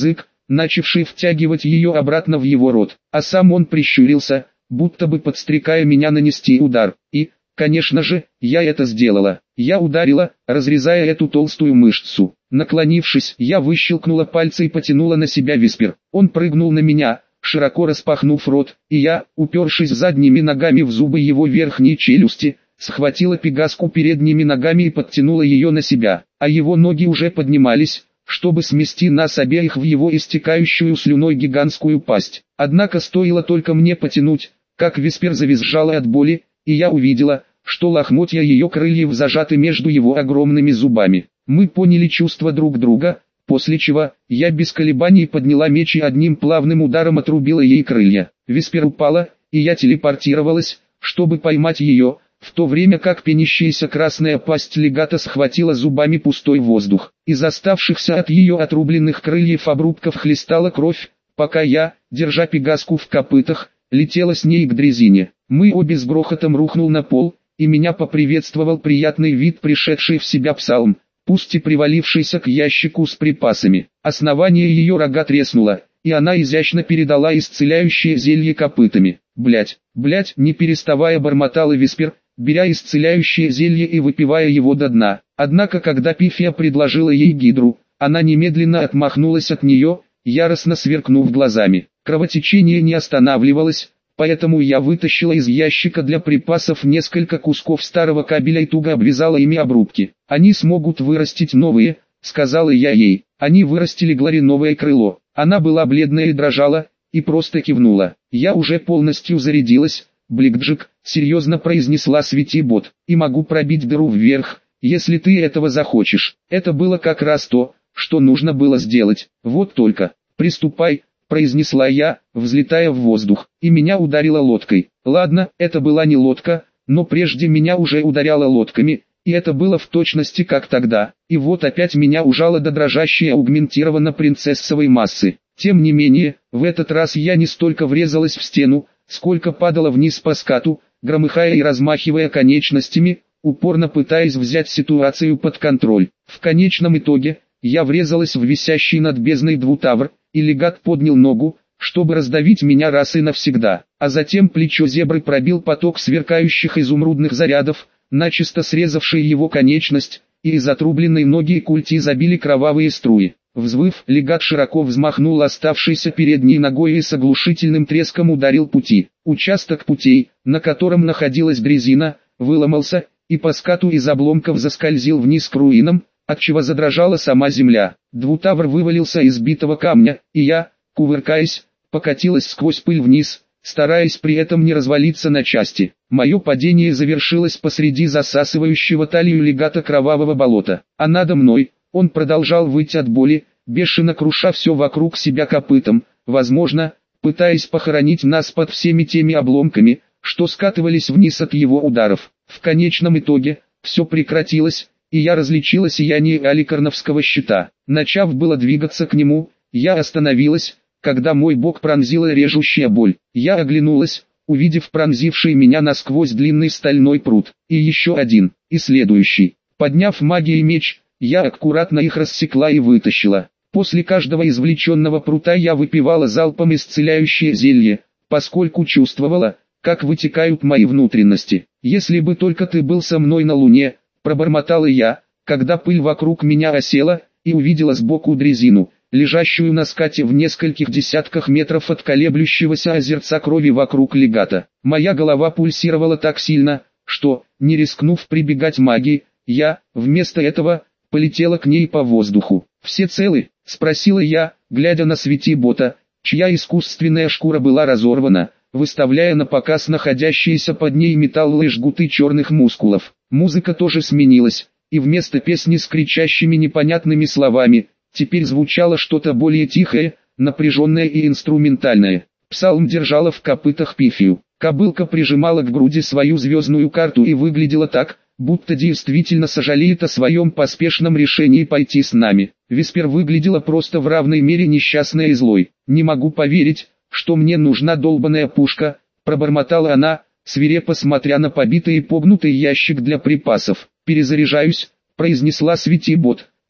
начавший втягивать ее обратно в его рот, а сам он прищурился, будто бы подстрекая меня нанести удар, и, конечно же, я это сделала. Я ударила, разрезая эту толстую мышцу. Наклонившись, я выщелкнула пальцы и потянула на себя Виспер. Он прыгнул на меня, широко распахнув рот, и я, упершись задними ногами в зубы его верхней челюсти, схватила Пегаску передними ногами и подтянула ее на себя, а его ноги уже поднимались, чтобы смести нас обеих в его истекающую слюной гигантскую пасть. Однако стоило только мне потянуть, как Виспер завизжала от боли, и я увидела, что лохмотья ее крыльев зажаты между его огромными зубами. Мы поняли чувства друг друга, после чего я без колебаний подняла меч и одним плавным ударом отрубила ей крылья. Виспер упала, и я телепортировалась, чтобы поймать ее, в то время как пенящаяся красная пасть легата схватила зубами пустой воздух. Из оставшихся от ее отрубленных крыльев обрубков хлестала кровь, пока я, держа Пегаску в копытах, летела с ней к дрезине. Мы обе с грохотом рухнул на пол, и меня поприветствовал приятный вид пришедший в себя Псалм, пусть и привалившийся к ящику с припасами. Основание ее рога треснуло, и она изящно передала исцеляющее зелье копытами. «Блядь, блядь», не переставая бормотала Виспер, беря исцеляющее зелье и выпивая его до дна. Однако когда Пифия предложила ей гидру, она немедленно отмахнулась от нее, яростно сверкнув глазами. Кровотечение не останавливалось, поэтому я вытащила из ящика для припасов несколько кусков старого кабеля и туго обвязала ими обрубки. «Они смогут вырастить новые», — сказала я ей. Они вырастили Глори новое крыло. Она была бледная и дрожала, и просто кивнула. «Я уже полностью зарядилась, Бликджик», — серьезно произнесла Светибот, — «и могу пробить дыру вверх, если ты этого захочешь». Это было как раз то, что нужно было сделать. «Вот только, приступай», — произнесла я, взлетая в воздух, и меня ударило лодкой. Ладно, это была не лодка, но прежде меня уже ударяло лодками, и это было в точности как тогда. И вот опять меня ужало до дрожащей аугментированно-принцессовой массы. Тем не менее, в этот раз я не столько врезалась в стену, сколько падала вниз по скату, громыхая и размахивая конечностями, упорно пытаясь взять ситуацию под контроль. В конечном итоге, я врезалась в висящий над бездной двутавр, и легат поднял ногу, чтобы раздавить меня раз и навсегда. А затем плечо зебры пробил поток сверкающих изумрудных зарядов, начисто срезавший его конечность, и из отрубленной ноги и культи забили кровавые струи. Взвыв, легат широко взмахнул оставшейся передней ногой и с оглушительным треском ударил пути. Участок путей, на котором находилась дрезина, выломался, и по скату из обломков заскользил вниз к руинам, отчего задрожала сама земля. Двутавр вывалился из битого камня, и я, кувыркаясь, покатилась сквозь пыль вниз, стараясь при этом не развалиться на части. Мое падение завершилось посреди засасывающего талию легата кровавого болота, а надо мной он продолжал выть от боли, бешено круша все вокруг себя копытом, возможно, пытаясь похоронить нас под всеми теми обломками, что скатывались вниз от его ударов. В конечном итоге, все прекратилось, и я различила сияние аликарновского щита. Начав было двигаться к нему, я остановилась, когда мой бок пронзила режущая боль. Я оглянулась, увидев пронзивший меня насквозь длинный стальной прут, и еще один, и следующий. Подняв магией меч, я аккуратно их рассекла и вытащила. После каждого извлеченного прута я выпивала залпом исцеляющее зелье, поскольку чувствовала, как вытекают мои внутренности. «Если бы только ты был со мной на луне», — пробормотала я, когда пыль вокруг меня осела, и увидела сбоку дрезину, лежащую на скате в нескольких десятках метров от колеблющегося озерца крови вокруг легата. Моя голова пульсировала так сильно, что, не рискнув прибегать магии, я, вместо этого, полетела к ней по воздуху. «Все целы?» — спросила я, глядя на Светибота, чья искусственная шкура была разорвана, выставляя на показ находящиеся под ней металлы жгуты черных мускулов. Музыка тоже сменилась, и вместо песни с кричащими непонятными словами, теперь звучало что-то более тихое, напряженное и инструментальное. Псалм держала в копытах Пифию. Кобылка прижимала к груди свою звездную карту и выглядела так, будто действительно сожалеет о своем поспешном решении пойти с нами. Виспер выглядела просто в равной мере несчастной и злой. «Не могу поверить, что мне нужна долбаная пушка», — пробормотала она, свирепо смотря на побитый и погнутый ящик для припасов. «Перезаряжаюсь», — произнесла Светибот,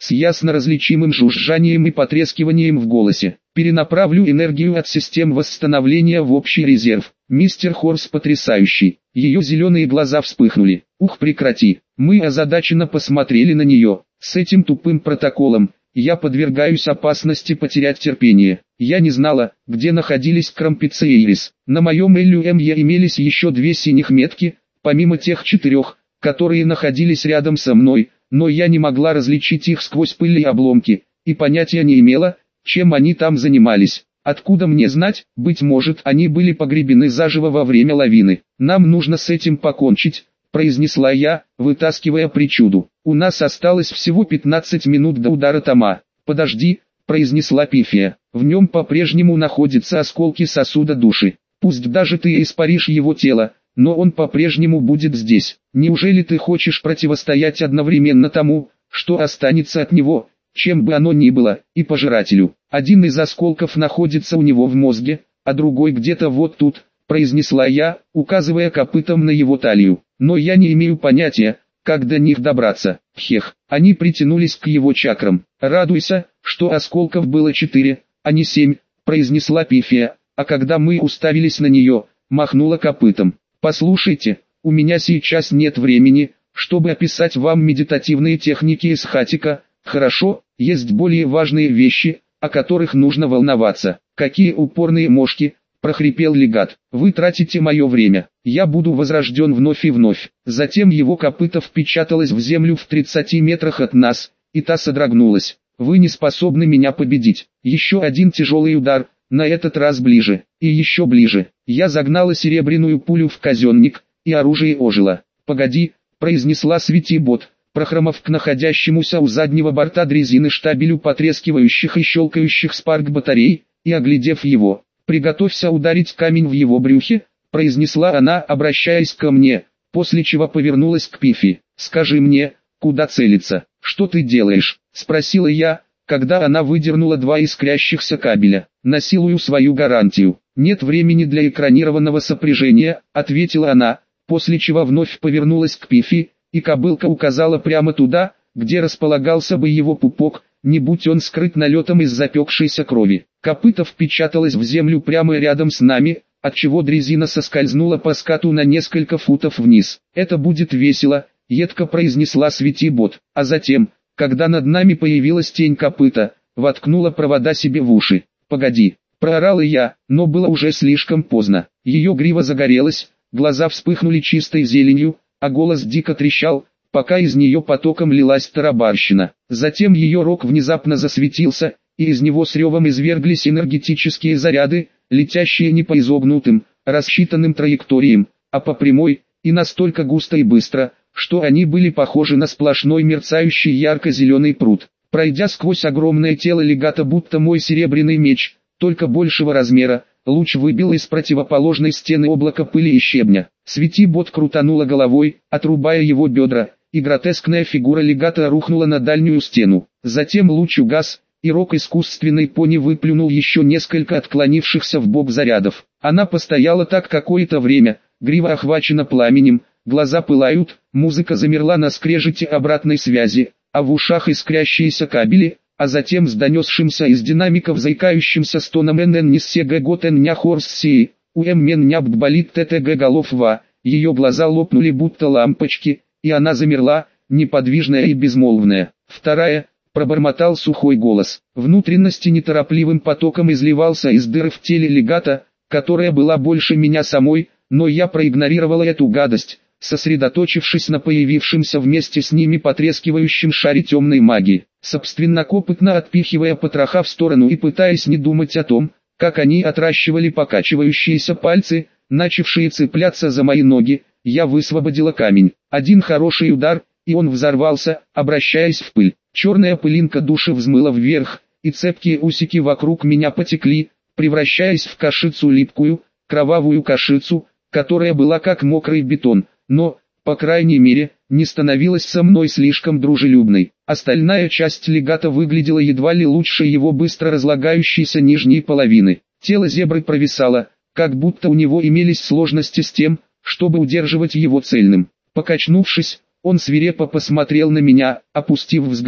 с ясно различимым жужжанием и потрескиванием в голосе. Перенаправлю энергию от систем восстановления в общий резерв. Мистер Хорс потрясающий. Ее зеленые глаза вспыхнули. Ух, прекрати. Мы озадаченно посмотрели на нее. С этим тупым протоколом я подвергаюсь опасности потерять терпение. Я не знала, где находились Крампица и Ирис. На моем эл ю эм е имелись еще две синих метки, помимо тех четырех, которые находились рядом со мной, но я не могла различить их сквозь пыль и обломки, и понятия не имела, чем они там занимались. Откуда мне знать, быть может, они были погребены заживо во время лавины. Нам нужно с этим покончить, произнесла я, вытаскивая причуду. У нас осталось всего пятнадцать минут до удара Тома. Подожди, произнесла Пифия. В нем по-прежнему находятся осколки сосуда души. Пусть даже ты испаришь его тело, но он по-прежнему будет здесь. Неужели ты хочешь противостоять одновременно тому, что останется от него, чем бы оно ни было, и пожирателю? Один из осколков находится у него в мозге, а другой где-то вот тут, произнесла я, указывая копытом на его талию. Но я не имею понятия, как до них добраться. Хех, они притянулись к его чакрам. Радуйся, что осколков было четыре, а не семь, произнесла Пифия, а когда мы уставились на нее, махнула копытом. Послушайте, у меня сейчас нет времени, чтобы описать вам медитативные техники из хатика. Хорошо, есть более важные вещи, о которых нужно волноваться. Какие упорные мошки, прохрипел легат. Вы тратите мое время. Я буду возрожден вновь и вновь. Затем его копыто впечаталось в землю в тридцати метрах от нас, и та содрогнулась. Вы не способны меня победить. Еще один тяжелый удар, на этот раз ближе, и еще ближе. Я загнала серебряную пулю в казенник, и оружие ожило. «Погоди», произнесла Светибот, прохромав к находящемуся у заднего борта дрезины штабелю потрескивающих и щелкающих спарк-батарей, и оглядев его. «Приготовься ударить камень в его брюхе», произнесла она, обращаясь ко мне, после чего повернулась к Пифи. «Скажи мне, куда целиться?» «Что ты делаешь?» спросила я, когда она выдернула два искрящихся кабеля. «Насилую свою гарантию. Нет времени для экранированного сопряжения», ответила она, после чего вновь повернулась к Пифи, и кобылка указала прямо туда, где располагался бы его пупок, не будь он скрыт налетом из запекшейся крови. Копыто впечаталось в землю прямо рядом с нами, отчего дрезина соскользнула по скату на несколько футов вниз. «Это будет весело», — едко произнесла Светибот, а затем, когда над нами появилась тень копыта, воткнула провода себе в уши. «Погоди», — проорала я, но было уже слишком поздно. Ее грива загорелась, глаза вспыхнули чистой зеленью, а голос дико трещал, пока из нее потоком лилась тарабарщина. Затем ее рог внезапно засветился, и из него с ревом изверглись энергетические заряды, летящие не по изогнутым, рассчитанным траекториям, а по прямой, и настолько густо и быстро, что они были похожи на сплошной мерцающий ярко-зеленый пруд. Пройдя сквозь огромное тело легата будто мой серебряный меч, только большего размера, луч выбил из противоположной стены облако пыли и щебня. Светибот крутанула головой, отрубая его бедра, и гротескная фигура легата рухнула на дальнюю стену. Затем луч угас, и рог искусственной пони выплюнул еще несколько отклонившихся в бок зарядов. Она постояла так какое-то время, грива охвачена пламенем, глаза пылают, музыка замерла на скрежете обратной связи, а в ушах искрящиеся кабели, а затем с донесшимся из динамиков заикающимся стоном «НН ниссега готен ня хорсси», «Уэм мен няб болит ТТГ голов-ва», ее глаза лопнули будто лампочки, и она замерла, неподвижная и безмолвная. Вторая, пробормотал сухой голос. Внутренности неторопливым потоком изливался из дыры в теле легата, которая была больше меня самой, но я проигнорировала эту гадость, сосредоточившись на появившемся вместе с ними потрескивающем шаре темной магии. Собственнокопытно отпихивая потроха в сторону и пытаясь не думать о том, как они отращивали покачивающиеся пальцы, начавшие цепляться за мои ноги, я высвободила камень. Один хороший удар, и он взорвался, обращаясь в пыль. Черная пылинка души взмыла вверх, и цепкие усики вокруг меня потекли, превращаясь в кашицу липкую, кровавую кашицу, которая была как мокрый бетон, но, по крайней мере, не становилась со мной слишком дружелюбной. Остальная часть легата выглядела едва ли лучше его быстро разлагающейся нижней половины. Тело зебры провисало, как будто у него имелись сложности с тем, чтобы удерживать его цельным. Покачнувшись, он свирепо посмотрел на меня, опустив взгляд,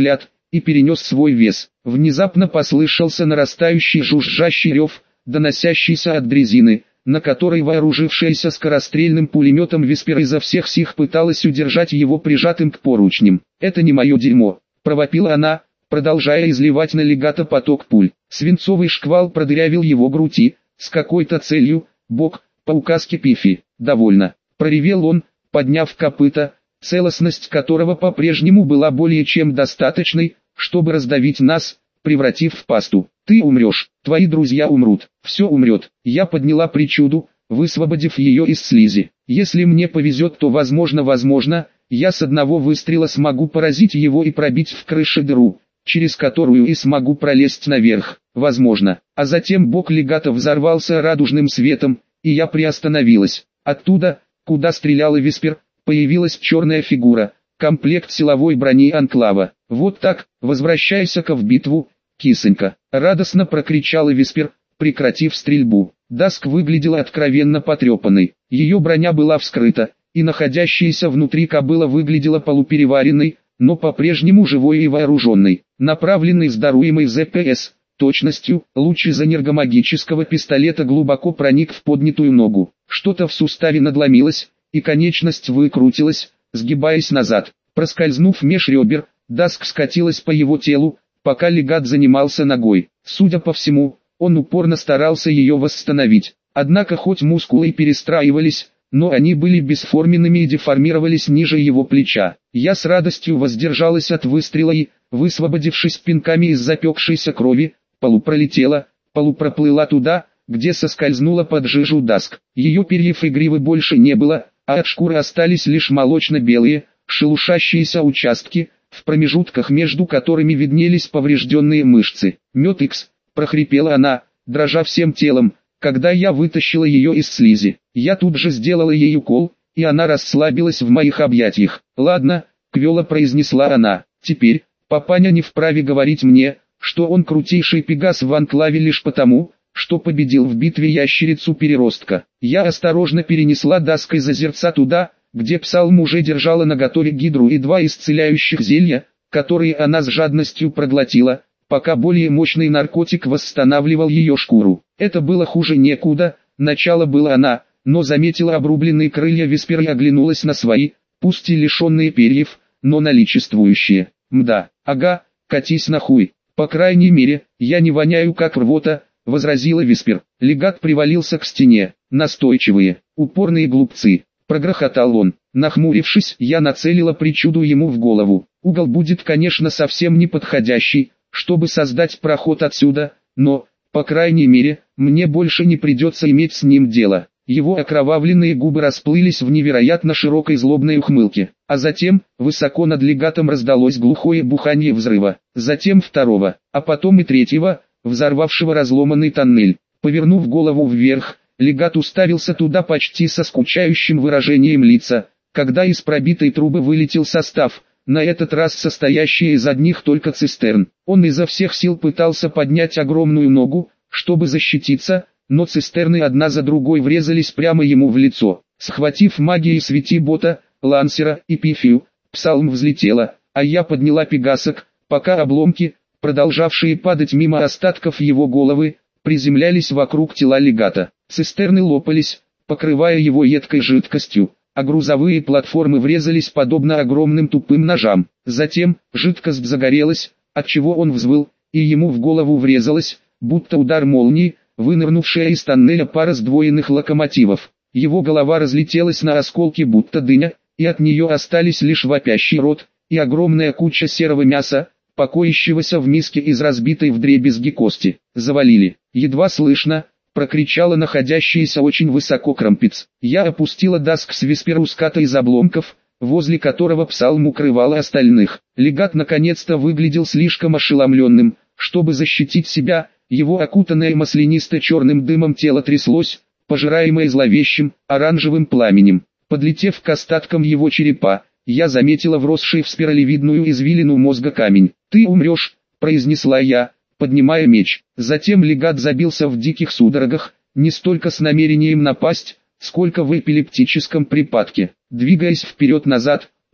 и перенес свой вес. Внезапно послышался нарастающий жужжащий рев, доносящийся от дрезины, на которой вооружившаяся скорострельным пулеметом Виспер изо всех сил пыталась удержать его прижатым к поручням. «Это не мое дерьмо», — провопила она, продолжая изливать на легато поток пуль. Свинцовый шквал продырявил его грудь и, с какой-то целью, бок, по указке Пифи. «Довольно», — проревел он, подняв копыта, целостность которого по-прежнему была более чем достаточной, чтобы раздавить нас, превратив в пасту. «Ты умрешь, твои друзья умрут, все умрет». Я подняла причуду, высвободив ее из слизи. Если мне повезет, то возможно, возможно, я с одного выстрела смогу поразить его и пробить в крыше дыру, через которую и смогу пролезть наверх, возможно. А затем бок легато взорвался радужным светом, и я приостановилась. Оттуда, куда стреляла Виспер, появилась черная фигура, комплект силовой брони Анклава. «Вот так, возвращайся-ка в битву, кисонька!» — радостно прокричала Виспер, прекратив стрельбу. Даск выглядела откровенно потрепанной. Ее броня была вскрыта, и находящаяся внутри кобыла выглядела полупереваренной, но по-прежнему живой и вооруженной. Направленный сдаруемый ЗПС, точностью, луч из энергомагического пистолета глубоко проник в поднятую ногу. Что-то в суставе надломилось, и конечность выкрутилась, сгибаясь назад. Проскользнув меж ребер, Даск скатилась по его телу, пока легат занимался ногой. Судя по всему, он упорно старался ее восстановить. Однако хоть мускулы и перестраивались, но они были бесформенными и деформировались ниже его плеча. Я с радостью воздержалась от выстрела и, высвободившись пинками из запекшейся крови, полупролетела, полупроплыла туда, где соскользнула под жижу Даск. Ее перьев и гривы больше не было, а от шкуры остались лишь молочно-белые, шелушащиеся участки, в промежутках между которыми виднелись поврежденные мышцы. «Мед Икс», — прохрипела она, дрожа всем телом, когда я вытащила ее из слизи. Я тут же сделала ей укол, и она расслабилась в моих объятиях. «Ладно», — квело произнесла она, — «теперь, папаня не вправе говорить мне, что он крутейший пегас в анклаве лишь потому, что победил в битве ящерицу-переростка». Я осторожно перенесла Даск из озерца туда, где Псалм уже держала наготове гидру и два исцеляющих зелья, которые она с жадностью проглотила, пока более мощный наркотик восстанавливал ее шкуру. Это было хуже некуда, начало было она, но заметила обрубленные крылья Виспер и оглянулась на свои, пусть и лишенные перьев, но наличествующие. «Мда, ага, катись нахуй, по крайней мере, я не воняю как рвота», — возразила Виспер. Легат привалился к стене. «Настойчивые, упорные глупцы», — прогрохотал он. Нахмурившись, я нацелила причуду ему в голову. Угол будет, конечно, совсем неподходящий, чтобы создать проход отсюда, но, по крайней мере, мне больше не придется иметь с ним дело. Его окровавленные губы расплылись в невероятно широкой злобной ухмылке. А затем, высоко над легатом раздалось глухое бухание взрыва. Затем второго, а потом и третьего, взорвавшего разломанный тоннель. Повернув голову вверх, легат уставился туда почти со скучающим выражением лица, когда из пробитой трубы вылетел состав, на этот раз состоящий из одних только цистерн. Он изо всех сил пытался поднять огромную ногу, чтобы защититься, но цистерны одна за другой врезались прямо ему в лицо. Схватив магией свети-бота, лансера и пифию, Псалм взлетела, а я подняла пегасок, пока обломки, продолжавшие падать мимо остатков его головы, приземлялись вокруг тела легата. Цистерны лопались, покрывая его едкой жидкостью, а грузовые платформы врезались подобно огромным тупым ножам. Затем, жидкость загорелась, отчего он взвыл, и ему в голову врезалась, будто удар молнии, вынырнувшая из тоннеля пара сдвоенных локомотивов. Его голова разлетелась на осколки будто дыня, и от нее остались лишь вопящий рот, и огромная куча серого мяса, покоящегося в миске из разбитой вдребезги кости. «Завалили!» Едва слышно, прокричала находящаяся очень высоко Крампец. Я опустила Даск с Виспер у ската из обломков, возле которого Псалм укрывала остальных. Легат наконец-то выглядел слишком ошеломленным, чтобы защитить себя. Его окутанное маслянисто-черным дымом тело тряслось, пожираемое зловещим, оранжевым пламенем. Подлетев к остаткам его черепа, я заметила вросший в спиралевидную извилину мозга камень. «Ты умрешь», — произнесла я, поднимая меч. Затем легат забился в диких судорогах, не столько с намерением напасть, сколько в эпилептическом припадке. Двигаясь вперед-назад,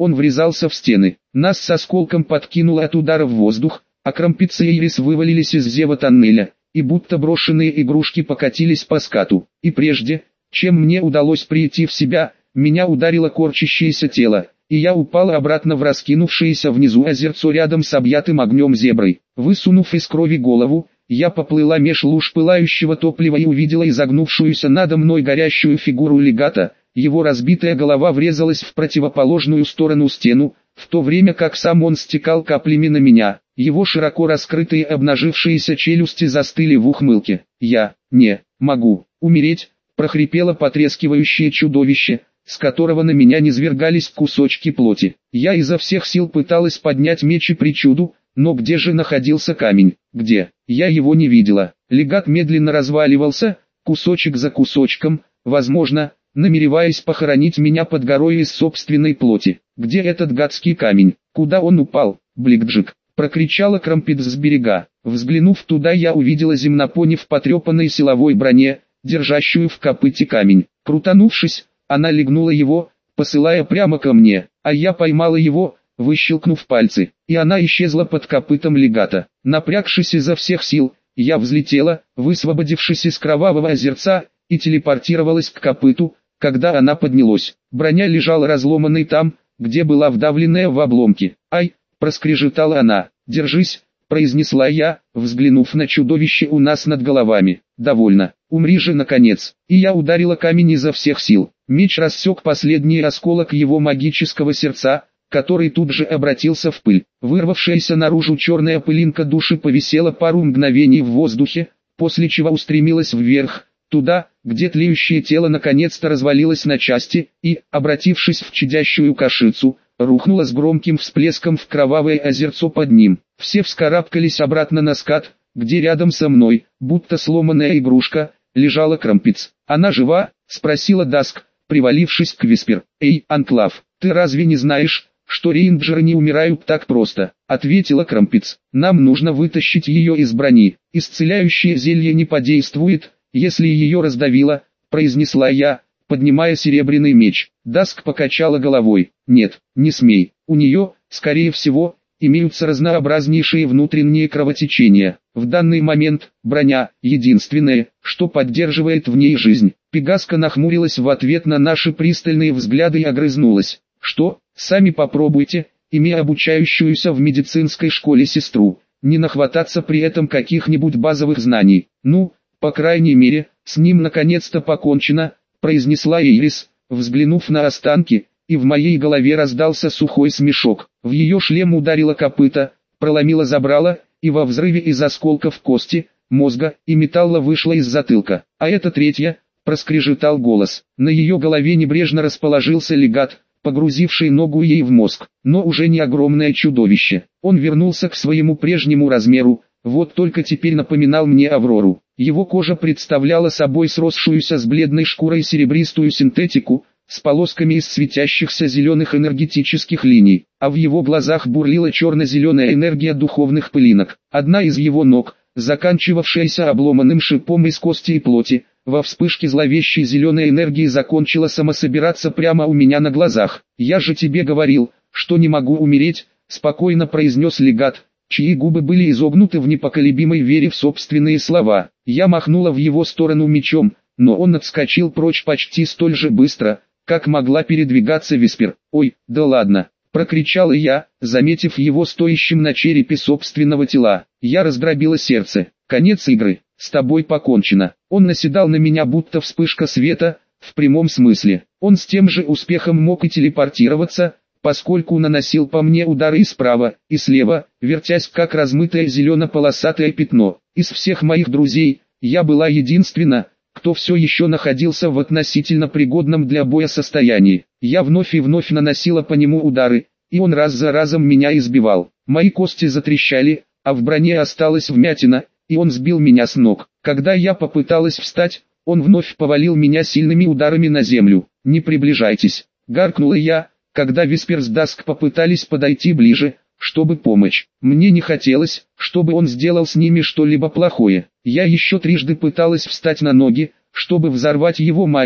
он врезался в стены. Нас с осколком подкинуло от удара в воздух, а Крампиц и Ирис вывалились из зева тоннеля, и будто брошенные игрушки покатились по скату. И прежде, чем мне удалось прийти в себя, меня ударило корчащееся тело, и я упала обратно в раскинувшееся внизу озерцо рядом с объятым огнем зеброй. Высунув из крови голову, я поплыла меж луж пылающего топлива и увидела изогнувшуюся надо мной горящую фигуру легата. Его разбитая голова врезалась в противоположную сторону стену, в то время как сам он стекал каплями на меня. Его широко раскрытые обнажившиеся челюсти застыли в ухмылке. «Я не могу умереть», — прохрипело потрескивающее чудовище, с которого на меня низвергались кусочки плоти. Я изо всех сил пыталась поднять меч и причуду, но где же находился камень? Где? Я его не видела. Легат медленно разваливался, кусочек за кусочком, возможно, намереваясь похоронить меня под горой из собственной плоти. Где этот гадский камень? Куда он упал? Бликджик! Прокричала Крампиц с берега. Взглянув туда, я увидела земнопони в потрепанной силовой броне, держащую в копыте камень. Крутанувшись, она легнула его, посылая прямо ко мне, а я поймала его, выщелкнув пальцы, и она исчезла под копытом легата. Напрягшись изо всех сил, я взлетела, высвободившись из кровавого озерца, и телепортировалась к копыту. Когда она поднялась, броня лежала разломанной там, где была вдавленная в обломки. «Ай!» — проскрежетала она. «Держись!» — произнесла я, взглянув на чудовище у нас над головами. «Довольно. Умри же наконец!» И я ударила камень изо всех сил. Меч рассек последний осколок его магического сердца, который тут же обратился в пыль. Вырвавшаяся наружу черная пылинка души повисела пару мгновений в воздухе, после чего устремилась вверх, туда, где тлеющее тело наконец-то развалилось на части, и, обратившись в чадящую кашицу, рухнуло с громким всплеском в кровавое озерцо под ним. Все вскарабкались обратно на скат, где рядом со мной, будто сломанная игрушка, лежала Крампиц. «Она жива?» — спросила Даск, привалившись к Виспер. «Эй, Анклав, ты разве не знаешь, что рейнджеры не умирают так просто?» — ответила Крампиц. «Нам нужно вытащить ее из брони. Исцеляющее зелье не подействует, если ее раздавило», — произнесла я, поднимая серебряный меч. Даск покачала головой. «Нет, не смей. У нее, скорее всего, имеются разнообразнейшие внутренние кровотечения. В данный момент, броня — единственное, что поддерживает в ней жизнь». Пегаска нахмурилась в ответ на наши пристальные взгляды и огрызнулась. «Что? Сами попробуйте, имея обучающуюся в медицинской школе сестру, не нахвататься при этом каких-нибудь базовых знаний. Ну, по крайней мере, с ним наконец-то покончено», — произнесла Ирис, взглянув на останки, и в моей голове раздался сухой смешок. В ее шлем ударило копыто, проломило забрало, и во взрыве из осколков кости, мозга и металла вышло из затылка. «А это третья», — проскрежетал голос. На ее голове небрежно расположился легат, погрузивший ногу ей в мозг, но уже не огромное чудовище. Он вернулся к своему прежнему размеру, вот только теперь напоминал мне Аврору. Его кожа представляла собой сросшуюся с бледной шкурой серебристую синтетику, с полосками из светящихся зеленых энергетических линий, а в его глазах бурлила черно-зеленая энергия духовных пылинок. Одна из его ног, заканчивавшаяся обломанным шипом из кости и плоти, во вспышке зловещей зеленой энергии закончила самособираться прямо у меня на глазах. «Я же тебе говорил, что не могу умереть», — спокойно произнес легат, чьи губы были изогнуты в непоколебимой вере в собственные слова. Я махнула в его сторону мечом, но он отскочил прочь почти столь же быстро, как могла передвигаться Виспер. «Ой, да ладно!» — прокричала я, заметив его стоящим на черепе собственного тела. Я раздробила сердце. «Конец игры, с тобой покончено». Он наседал на меня будто вспышка света, в прямом смысле. Он с тем же успехом мог и телепортироваться, поскольку наносил по мне удары и справа, и слева, вертясь как размытое зелено-полосатое пятно. Из всех моих друзей, я была единственна, кто все еще находился в относительно пригодном для боя состоянии. Я вновь и вновь наносила по нему удары, и он раз за разом меня избивал. Мои кости затрещали, а в броне осталась вмятина, и он сбил меня с ног. Когда я попыталась встать, он вновь повалил меня сильными ударами на землю. «Не приближайтесь», — гаркнула я, когда Виспер с Даск попытались подойти ближе, чтобы помочь. Мне не хотелось, чтобы он сделал с ними что-либо плохое. Я еще трижды пыталась встать на ноги, чтобы взорвать его магией,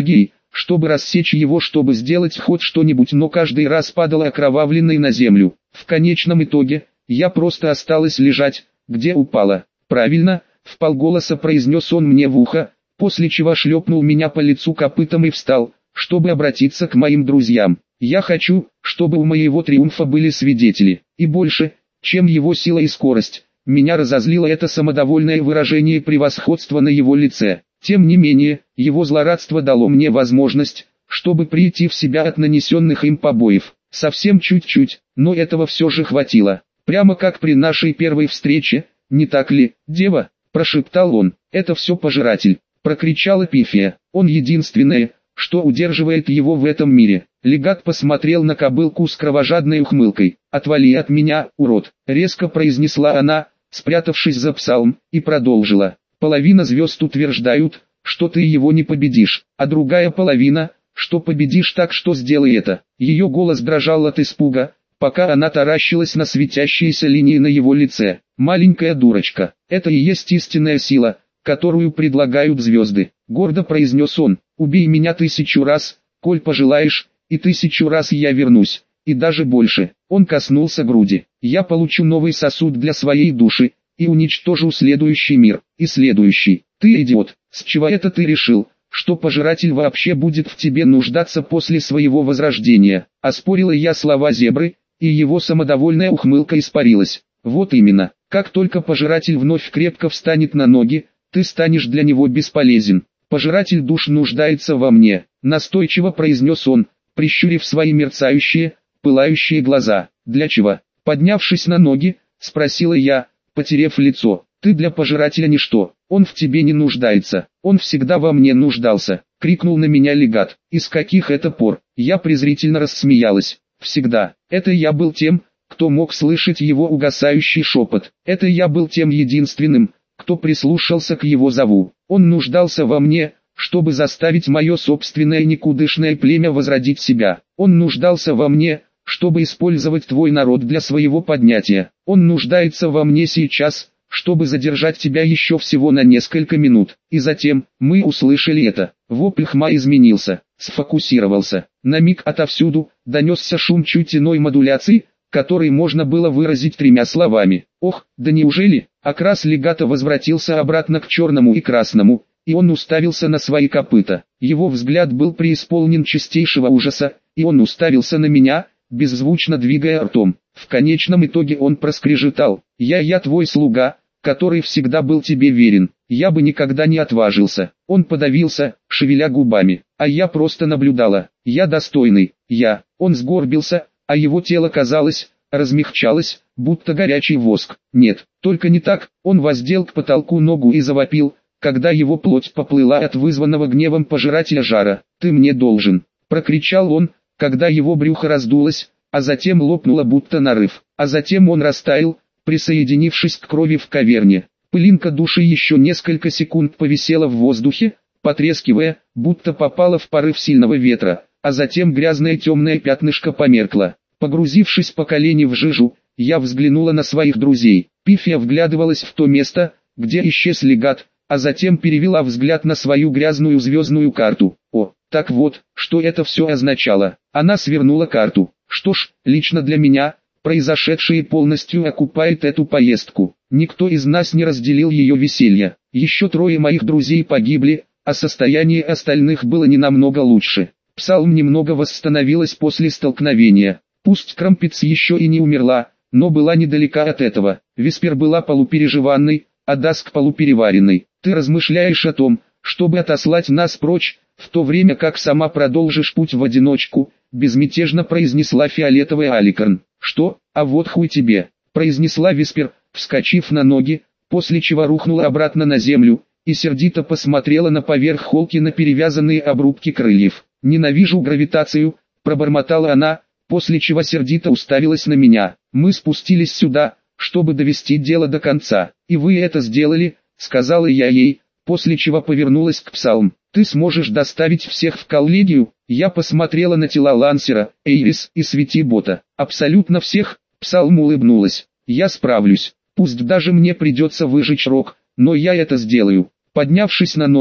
чтобы рассечь его, чтобы сделать хоть что-нибудь, но каждый раз падала окровавленной на землю. В конечном итоге, я просто осталась лежать, где упала. «Правильно», — вполголоса произнес он мне в ухо, после чего шлепнул меня по лицу копытом и встал, чтобы обратиться к моим друзьям. «Я хочу, чтобы у моего триумфа были свидетели, и больше, чем его сила и скорость». Меня разозлило это самодовольное выражение превосходства на его лице. Тем не менее, его злорадство дало мне возможность, чтобы прийти в себя от нанесенных им побоев. Совсем чуть-чуть, но этого все же хватило. Прямо как при нашей первой встрече, не так ли, дева? Прошептал он. «Это все пожиратель», прокричала Пифия. «Он единственное, что удерживает его в этом мире». Легат посмотрел на кобылку с кровожадной ухмылкой. «Отвали от меня, урод», резко произнесла она, спрятавшись за псалом, и продолжила. «Половина звезд утверждают, что ты его не победишь, а другая половина, что победишь, так что сделай это». Ее голос дрожал от испуга, пока она таращилась на светящиеся линии на его лице. «Маленькая дурочка, это и есть истинная сила, которую предлагают звезды», гордо произнес он. «Убей меня тысячу раз, коль пожелаешь, и тысячу раз я вернусь, и даже больше». Он коснулся груди. «Я получу новый сосуд для своей души, и уничтожу следующий мир, и следующий». «Ты идиот, с чего это ты решил, что пожиратель вообще будет в тебе нуждаться после своего возрождения?» Оспорила я слова зебры, и его самодовольная ухмылка испарилась. «Вот именно, как только пожиратель вновь крепко встанет на ноги, ты станешь для него бесполезен. Пожиратель душ нуждается во мне», настойчиво произнес он, прищурив свои мерцающие, пылающие глаза. «Для чего?» Поднявшись на ноги, спросила я, потерев лицо. «Ты для пожирателя ничто, он в тебе не нуждается, он всегда во мне нуждался», крикнул на меня Легат. «Из каких это пор?» Я презрительно рассмеялась. «Всегда. Это я был тем, кто мог слышать его угасающий шепот. Это я был тем единственным, кто прислушался к его зову. Он нуждался во мне, чтобы заставить мое собственное никудышное племя возродить себя. Он нуждался во мне, чтобы использовать твой народ для своего поднятия. Он нуждается во мне сейчас, чтобы задержать тебя еще всего на несколько минут». И затем, мы услышали это. Вопль Хма изменился, сфокусировался. На миг отовсюду донесся шум чуть иной модуляции, который можно было выразить тремя словами. «Ох, да неужели?» Окрас Легата возвратился обратно к черному и красному, и он уставился на свои копыта. Его взгляд был преисполнен чистейшего ужаса, и он уставился на меня, беззвучно двигая ртом. В конечном итоге он проскрежетал: «Я я твой слуга, который всегда был тебе верен. Я бы никогда не отважился». Он подавился, шевеля губами. «А я просто наблюдала. Я достойный. Я». Он сгорбился, а его тело, казалось, размягчалось, будто горячий воск. «Нет, только не так». Он воздел к потолку ногу и завопил, когда его плоть поплыла от вызванного гневом пожирателя жара. «Ты мне должен», — прокричал он, когда его брюхо раздулось, а затем лопнуло будто нарыв. А затем он растаял, присоединившись к крови в каверне. Пылинка души еще несколько секунд повисела в воздухе, потрескивая, будто попала в порыв сильного ветра, а затем грязное темное пятнышко померкло. Погрузившись по колени в жижу, я взглянула на своих друзей. Пифия вглядывалась в то место, где исчез Легат, а затем перевела взгляд на свою грязную звездную карту. О, так вот, что это все означало. Она свернула карту. Что ж, лично для меня, произошедшее полностью окупает эту поездку. Никто из нас не разделил ее веселье. Еще трое моих друзей погибли, а состояние остальных было не намного лучше. Псалм немного восстановилась после столкновения. Пусть Крампец еще и не умерла, но была недалека от этого. Виспер была полупереживанной, а Даск полупереваренной. «Ты размышляешь о том, чтобы отослать нас прочь, в то время как сама продолжишь путь в одиночку», безмятежно произнесла фиолетовая Аликарн. «Что? А вот хуй тебе», произнесла Виспер, вскочив на ноги, после чего рухнула обратно на землю, и сердито посмотрела на поверх холки на перевязанные обрубки крыльев. «Ненавижу гравитацию», пробормотала она, после чего сердито уставилась на меня. «Мы спустились сюда, чтобы довести дело до конца, и вы это сделали», сказала я ей, после чего повернулась к Псалм. «Ты сможешь доставить всех в коллегию?» Я посмотрела на тела Лансера, Эйрис и Светибота. «Абсолютно всех», Псалм улыбнулась. «Я справлюсь, пусть даже мне придется выжечь рог, но я это сделаю». Поднявшись на ноги,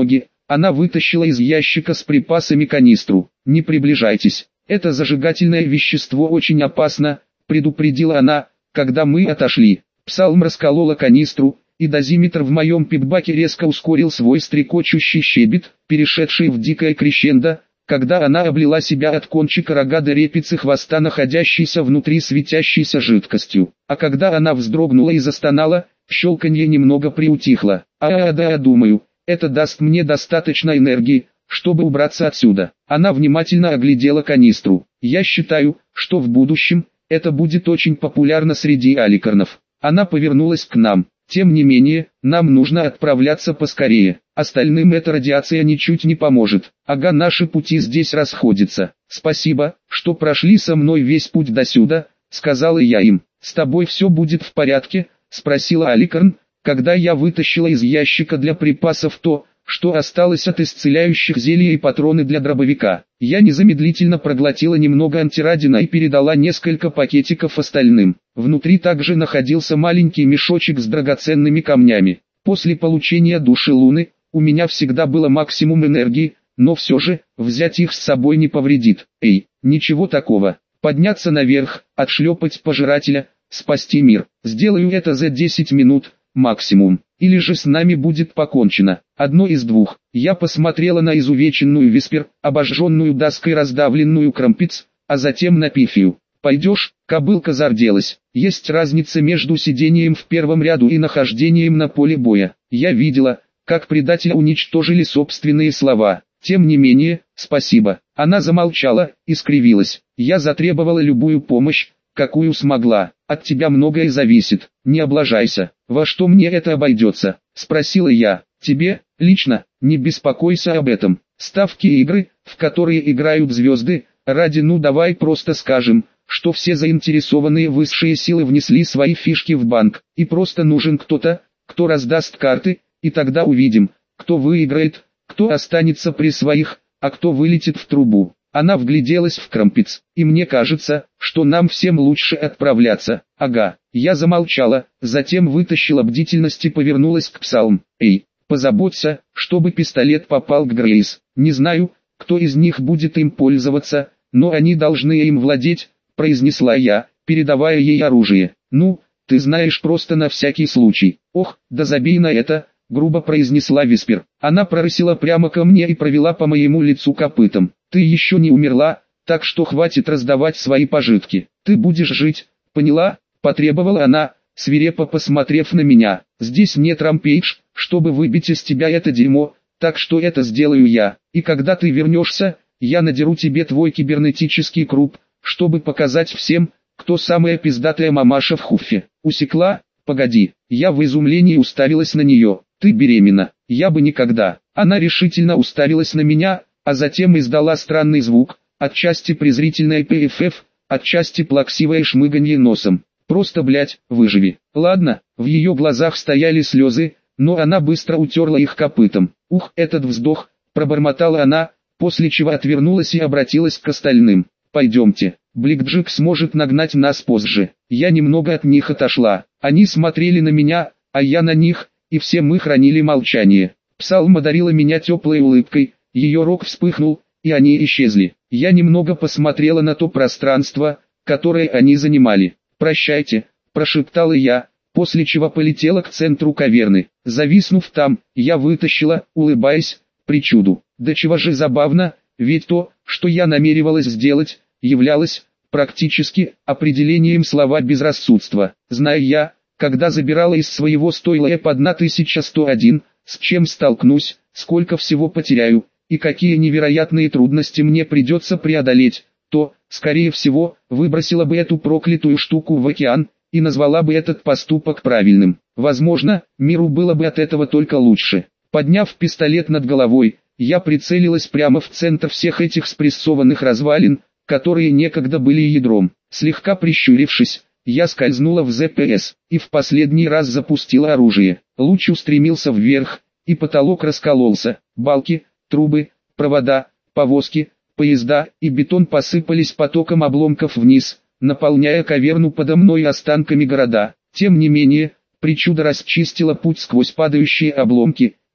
Она вытащила из ящика с припасами канистру. «Не приближайтесь, это зажигательное вещество очень опасно», предупредила она, когда мы отошли. Псалм расколола канистру, и дозиметр в моем пипбаке резко ускорил свой стрекочущий щебет, перешедший в дикое крещендо, когда она облила себя от кончика рога до репицы хвоста, находящейся внутри светящейся жидкостью. А когда она вздрогнула и застонала, щелканье немного приутихло. «А, да, думаю, это даст мне достаточно энергии, чтобы убраться отсюда». Она внимательно оглядела канистру. «Я считаю, что в будущем это будет очень популярно среди аликарнов». Она повернулась к нам. «Тем не менее, нам нужно отправляться поскорее. Остальным эта радиация ничуть не поможет. Ага, наши пути здесь расходятся. Спасибо, что прошли со мной весь путь до сюда», сказала я им. «С тобой все будет в порядке?» спросила Аликарн, когда я вытащила из ящика для припасов то, что осталось от исцеляющих зелий и патроны для дробовика. Я незамедлительно проглотила немного антирадина и передала несколько пакетиков остальным. Внутри также находился маленький мешочек с драгоценными камнями. После получения души Луны, у меня всегда было максимум энергии, но все же, взять их с собой не повредит. Эй, ничего такого. Подняться наверх, отшлепать пожирателя, спасти мир. Сделаю это за десять минут, максимум. Или же с нами будет покончено. Одно из двух. Я посмотрела на изувеченную Виспер, обожженную доской раздавленную Крампиц, а затем на Пифию. «Пойдешь?» Кобылка зарделась. Есть разница между сидением в первом ряду и нахождением на поле боя. Я видела, как предатели уничтожили собственные слова. Тем не менее, спасибо. Она замолчала и скривилась. Я затребовала любую помощь, какую смогла. От тебя многое зависит, не облажайся. Во что мне это обойдется? Спросила я. Тебе, лично, не беспокойся об этом. Ставки игры, в которые играют звезды, ради ну давай просто скажем, что все заинтересованные высшие силы внесли свои фишки в банк, и просто нужен кто-то, кто раздаст карты, и тогда увидим, кто выиграет, кто останется при своих, а кто вылетит в трубу. Она вгляделась в Крампиц, и мне кажется, что нам всем лучше отправляться. Ага, я замолчала, затем вытащила бдительность и повернулась к Псалм. Эй, позаботься, чтобы пистолет попал к Грейс. Не знаю, кто из них будет им пользоваться, но они должны им владеть, произнесла я, передавая ей оружие. Ну, ты знаешь, просто на всякий случай. Ох, да забей на это, грубо произнесла Виспер. Она прорысила прямо ко мне и провела по моему лицу копытом. Ты еще не умерла, так что хватит раздавать свои пожитки. Ты будешь жить, поняла? Потребовала она, свирепо посмотрев на меня. Здесь нет рампейдж, чтобы выбить из тебя это дерьмо, так что это сделаю я. И когда ты вернешься, я надеру тебе твой кибернетический круп, чтобы показать всем, кто самая пиздатая мамаша в Хуффе. Усекла? Погоди. Я в изумлении уставилась на нее. Ты беременна? Я бы никогда. Она решительно уставилась на меня, а затем издала странный звук, отчасти презрительное пф, отчасти плаксивое шмыганье носом. Просто, блять, выживи. Ладно, в ее глазах стояли слезы, но она быстро утерла их копытом. Ух, этот вздох, пробормотала она, после чего отвернулась и обратилась к остальным. Пойдемте, Бликджик сможет нагнать нас позже. Я немного от них отошла. Они смотрели на меня, а я на них, и все мы хранили молчание. Псалм одарила меня теплой улыбкой. Ее рог вспыхнул, и они исчезли. Я немного посмотрела на то пространство, которое они занимали. «Прощайте», – прошептала я, после чего полетела к центру каверны. Зависнув там, я вытащила, улыбаясь, причуду. Да чего же забавно, ведь то, что я намеревалась сделать, являлось, практически, определением слова безрассудства. Знаю я, когда забирала из своего стойла эп тысяча сто один, с чем столкнусь, сколько всего потеряю, и какие невероятные трудности мне придется преодолеть, то, скорее всего, выбросила бы эту проклятую штуку в океан, и назвала бы этот поступок правильным. Возможно, миру было бы от этого только лучше. Подняв пистолет над головой, я прицелилась прямо в центр всех этих спрессованных развалин, которые некогда были ядром. Слегка прищурившись, я скользнула в зэ пэ эс, и в последний раз запустила оружие. Луч устремился вверх, и потолок раскололся. Балки, трубы, провода, повозки, поезда и бетон посыпались потоком обломков вниз, наполняя каверну подо мной останками города. Тем не менее, причуда расчистила путь сквозь падающие обломки,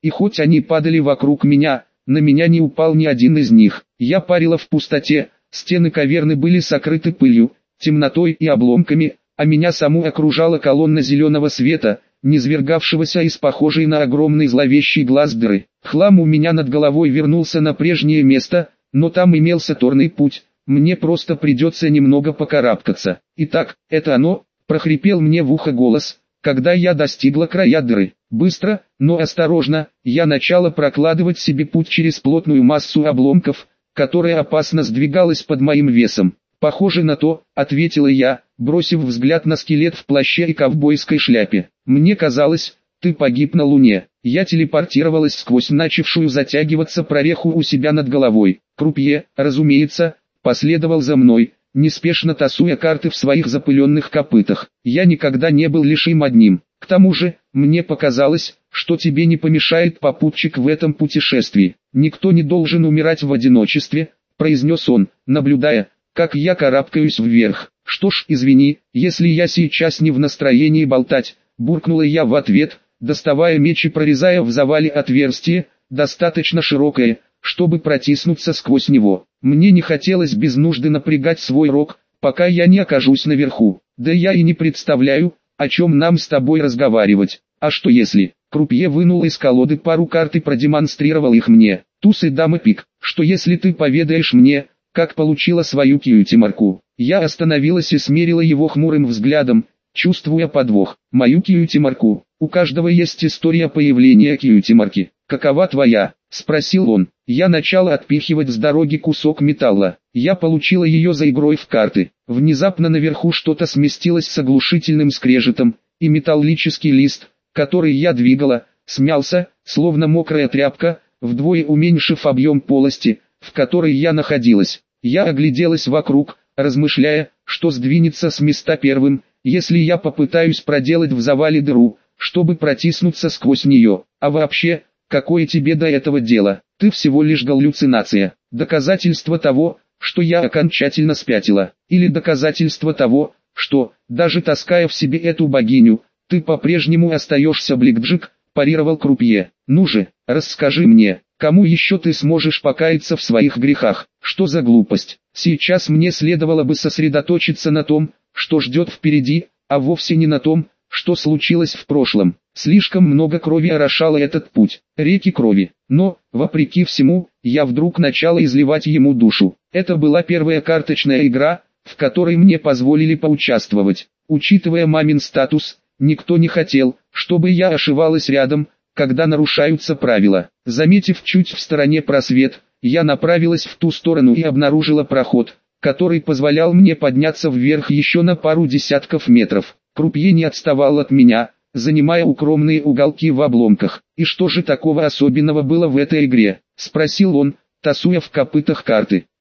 и хоть они падали вокруг меня, на меня не упал ни один из них. Я парила в пустоте, стены каверны были сокрыты пылью, темнотой и обломками, а меня саму окружала колонна зеленого света, низвергавшегося из похожей на огромный зловещий глаз дыры. Хлам у меня над головой вернулся на прежнее место, но там имелся торный путь, мне просто придется немного покарабкаться. Итак, это оно, прохрипел мне в ухо голос, когда я достигла края дыры. Быстро, но осторожно, я начала прокладывать себе путь через плотную массу обломков, которая опасно сдвигалась под моим весом. «Похоже на то», — ответила я, бросив взгляд на скелет в плаще и ковбойской шляпе. «Мне казалось, ты погиб на Луне». Я телепортировалась сквозь начавшую затягиваться прореху у себя над головой. Крупье, разумеется, последовал за мной, неспешно тасуя карты в своих запыленных копытах. Я никогда не был лишь им одним. К тому же, мне показалось, что тебе не помешает попутчик в этом путешествии. «Никто не должен умирать в одиночестве», — произнес он, наблюдая, как я карабкаюсь вверх. «Что ж, извини, если я сейчас не в настроении болтать», — буркнула я в ответ, доставая меч и прорезая в завале отверстие, достаточно широкое, чтобы протиснуться сквозь него. Мне не хотелось без нужды напрягать свой рог, пока я не окажусь наверху. Да я и не представляю, о чем нам с тобой разговаривать. А что если... Крупье вынул из колоды пару карт и продемонстрировал их мне. Туз и дама пик. Что если ты поведаешь мне, как получила свою кьюти-марку? Я остановилась и смерила его хмурым взглядом, чувствуя подвох. Мою кьюти-марку. У каждого есть история появления кьюти-марки. Какова твоя? Спросил он. Я начала отпихивать с дороги кусок металла. Я получила ее за игрой в карты. Внезапно наверху что-то сместилось с оглушительным скрежетом, и металлический лист, который я двигала, смялся, словно мокрая тряпка, вдвое уменьшив объем полости, в которой я находилась. Я огляделась вокруг, размышляя, что сдвинется с места первым, если я попытаюсь проделать в завале дыру, чтобы протиснуться сквозь нее. А вообще, какое тебе до этого дело? Ты всего лишь галлюцинация. Доказательство того, что я окончательно спятила. Или доказательство того, что, даже таская в себе эту богиню, ты по-прежнему остаешься Блэкджек, парировал Крупье. Ну же, расскажи мне, кому еще ты сможешь покаяться в своих грехах? Что за глупость? Сейчас мне следовало бы сосредоточиться на том, что ждет впереди, а вовсе не на том, что случилось в прошлом. Слишком много крови орошало этот путь, реки крови. Но, вопреки всему, я вдруг начала изливать ему душу. Это была первая карточная игра, в которой мне позволили поучаствовать. Учитывая мамин статус, никто не хотел, чтобы я ошивалась рядом, когда нарушаются правила. Заметив чуть в стороне просвет, я направилась в ту сторону и обнаружила проход, который позволял мне подняться вверх еще на пару десятков метров. Крупье не отставал от меня, занимая укромные уголки в обломках. «И что же такого особенного было в этой игре?» — спросил он, тасуя в копытах карты.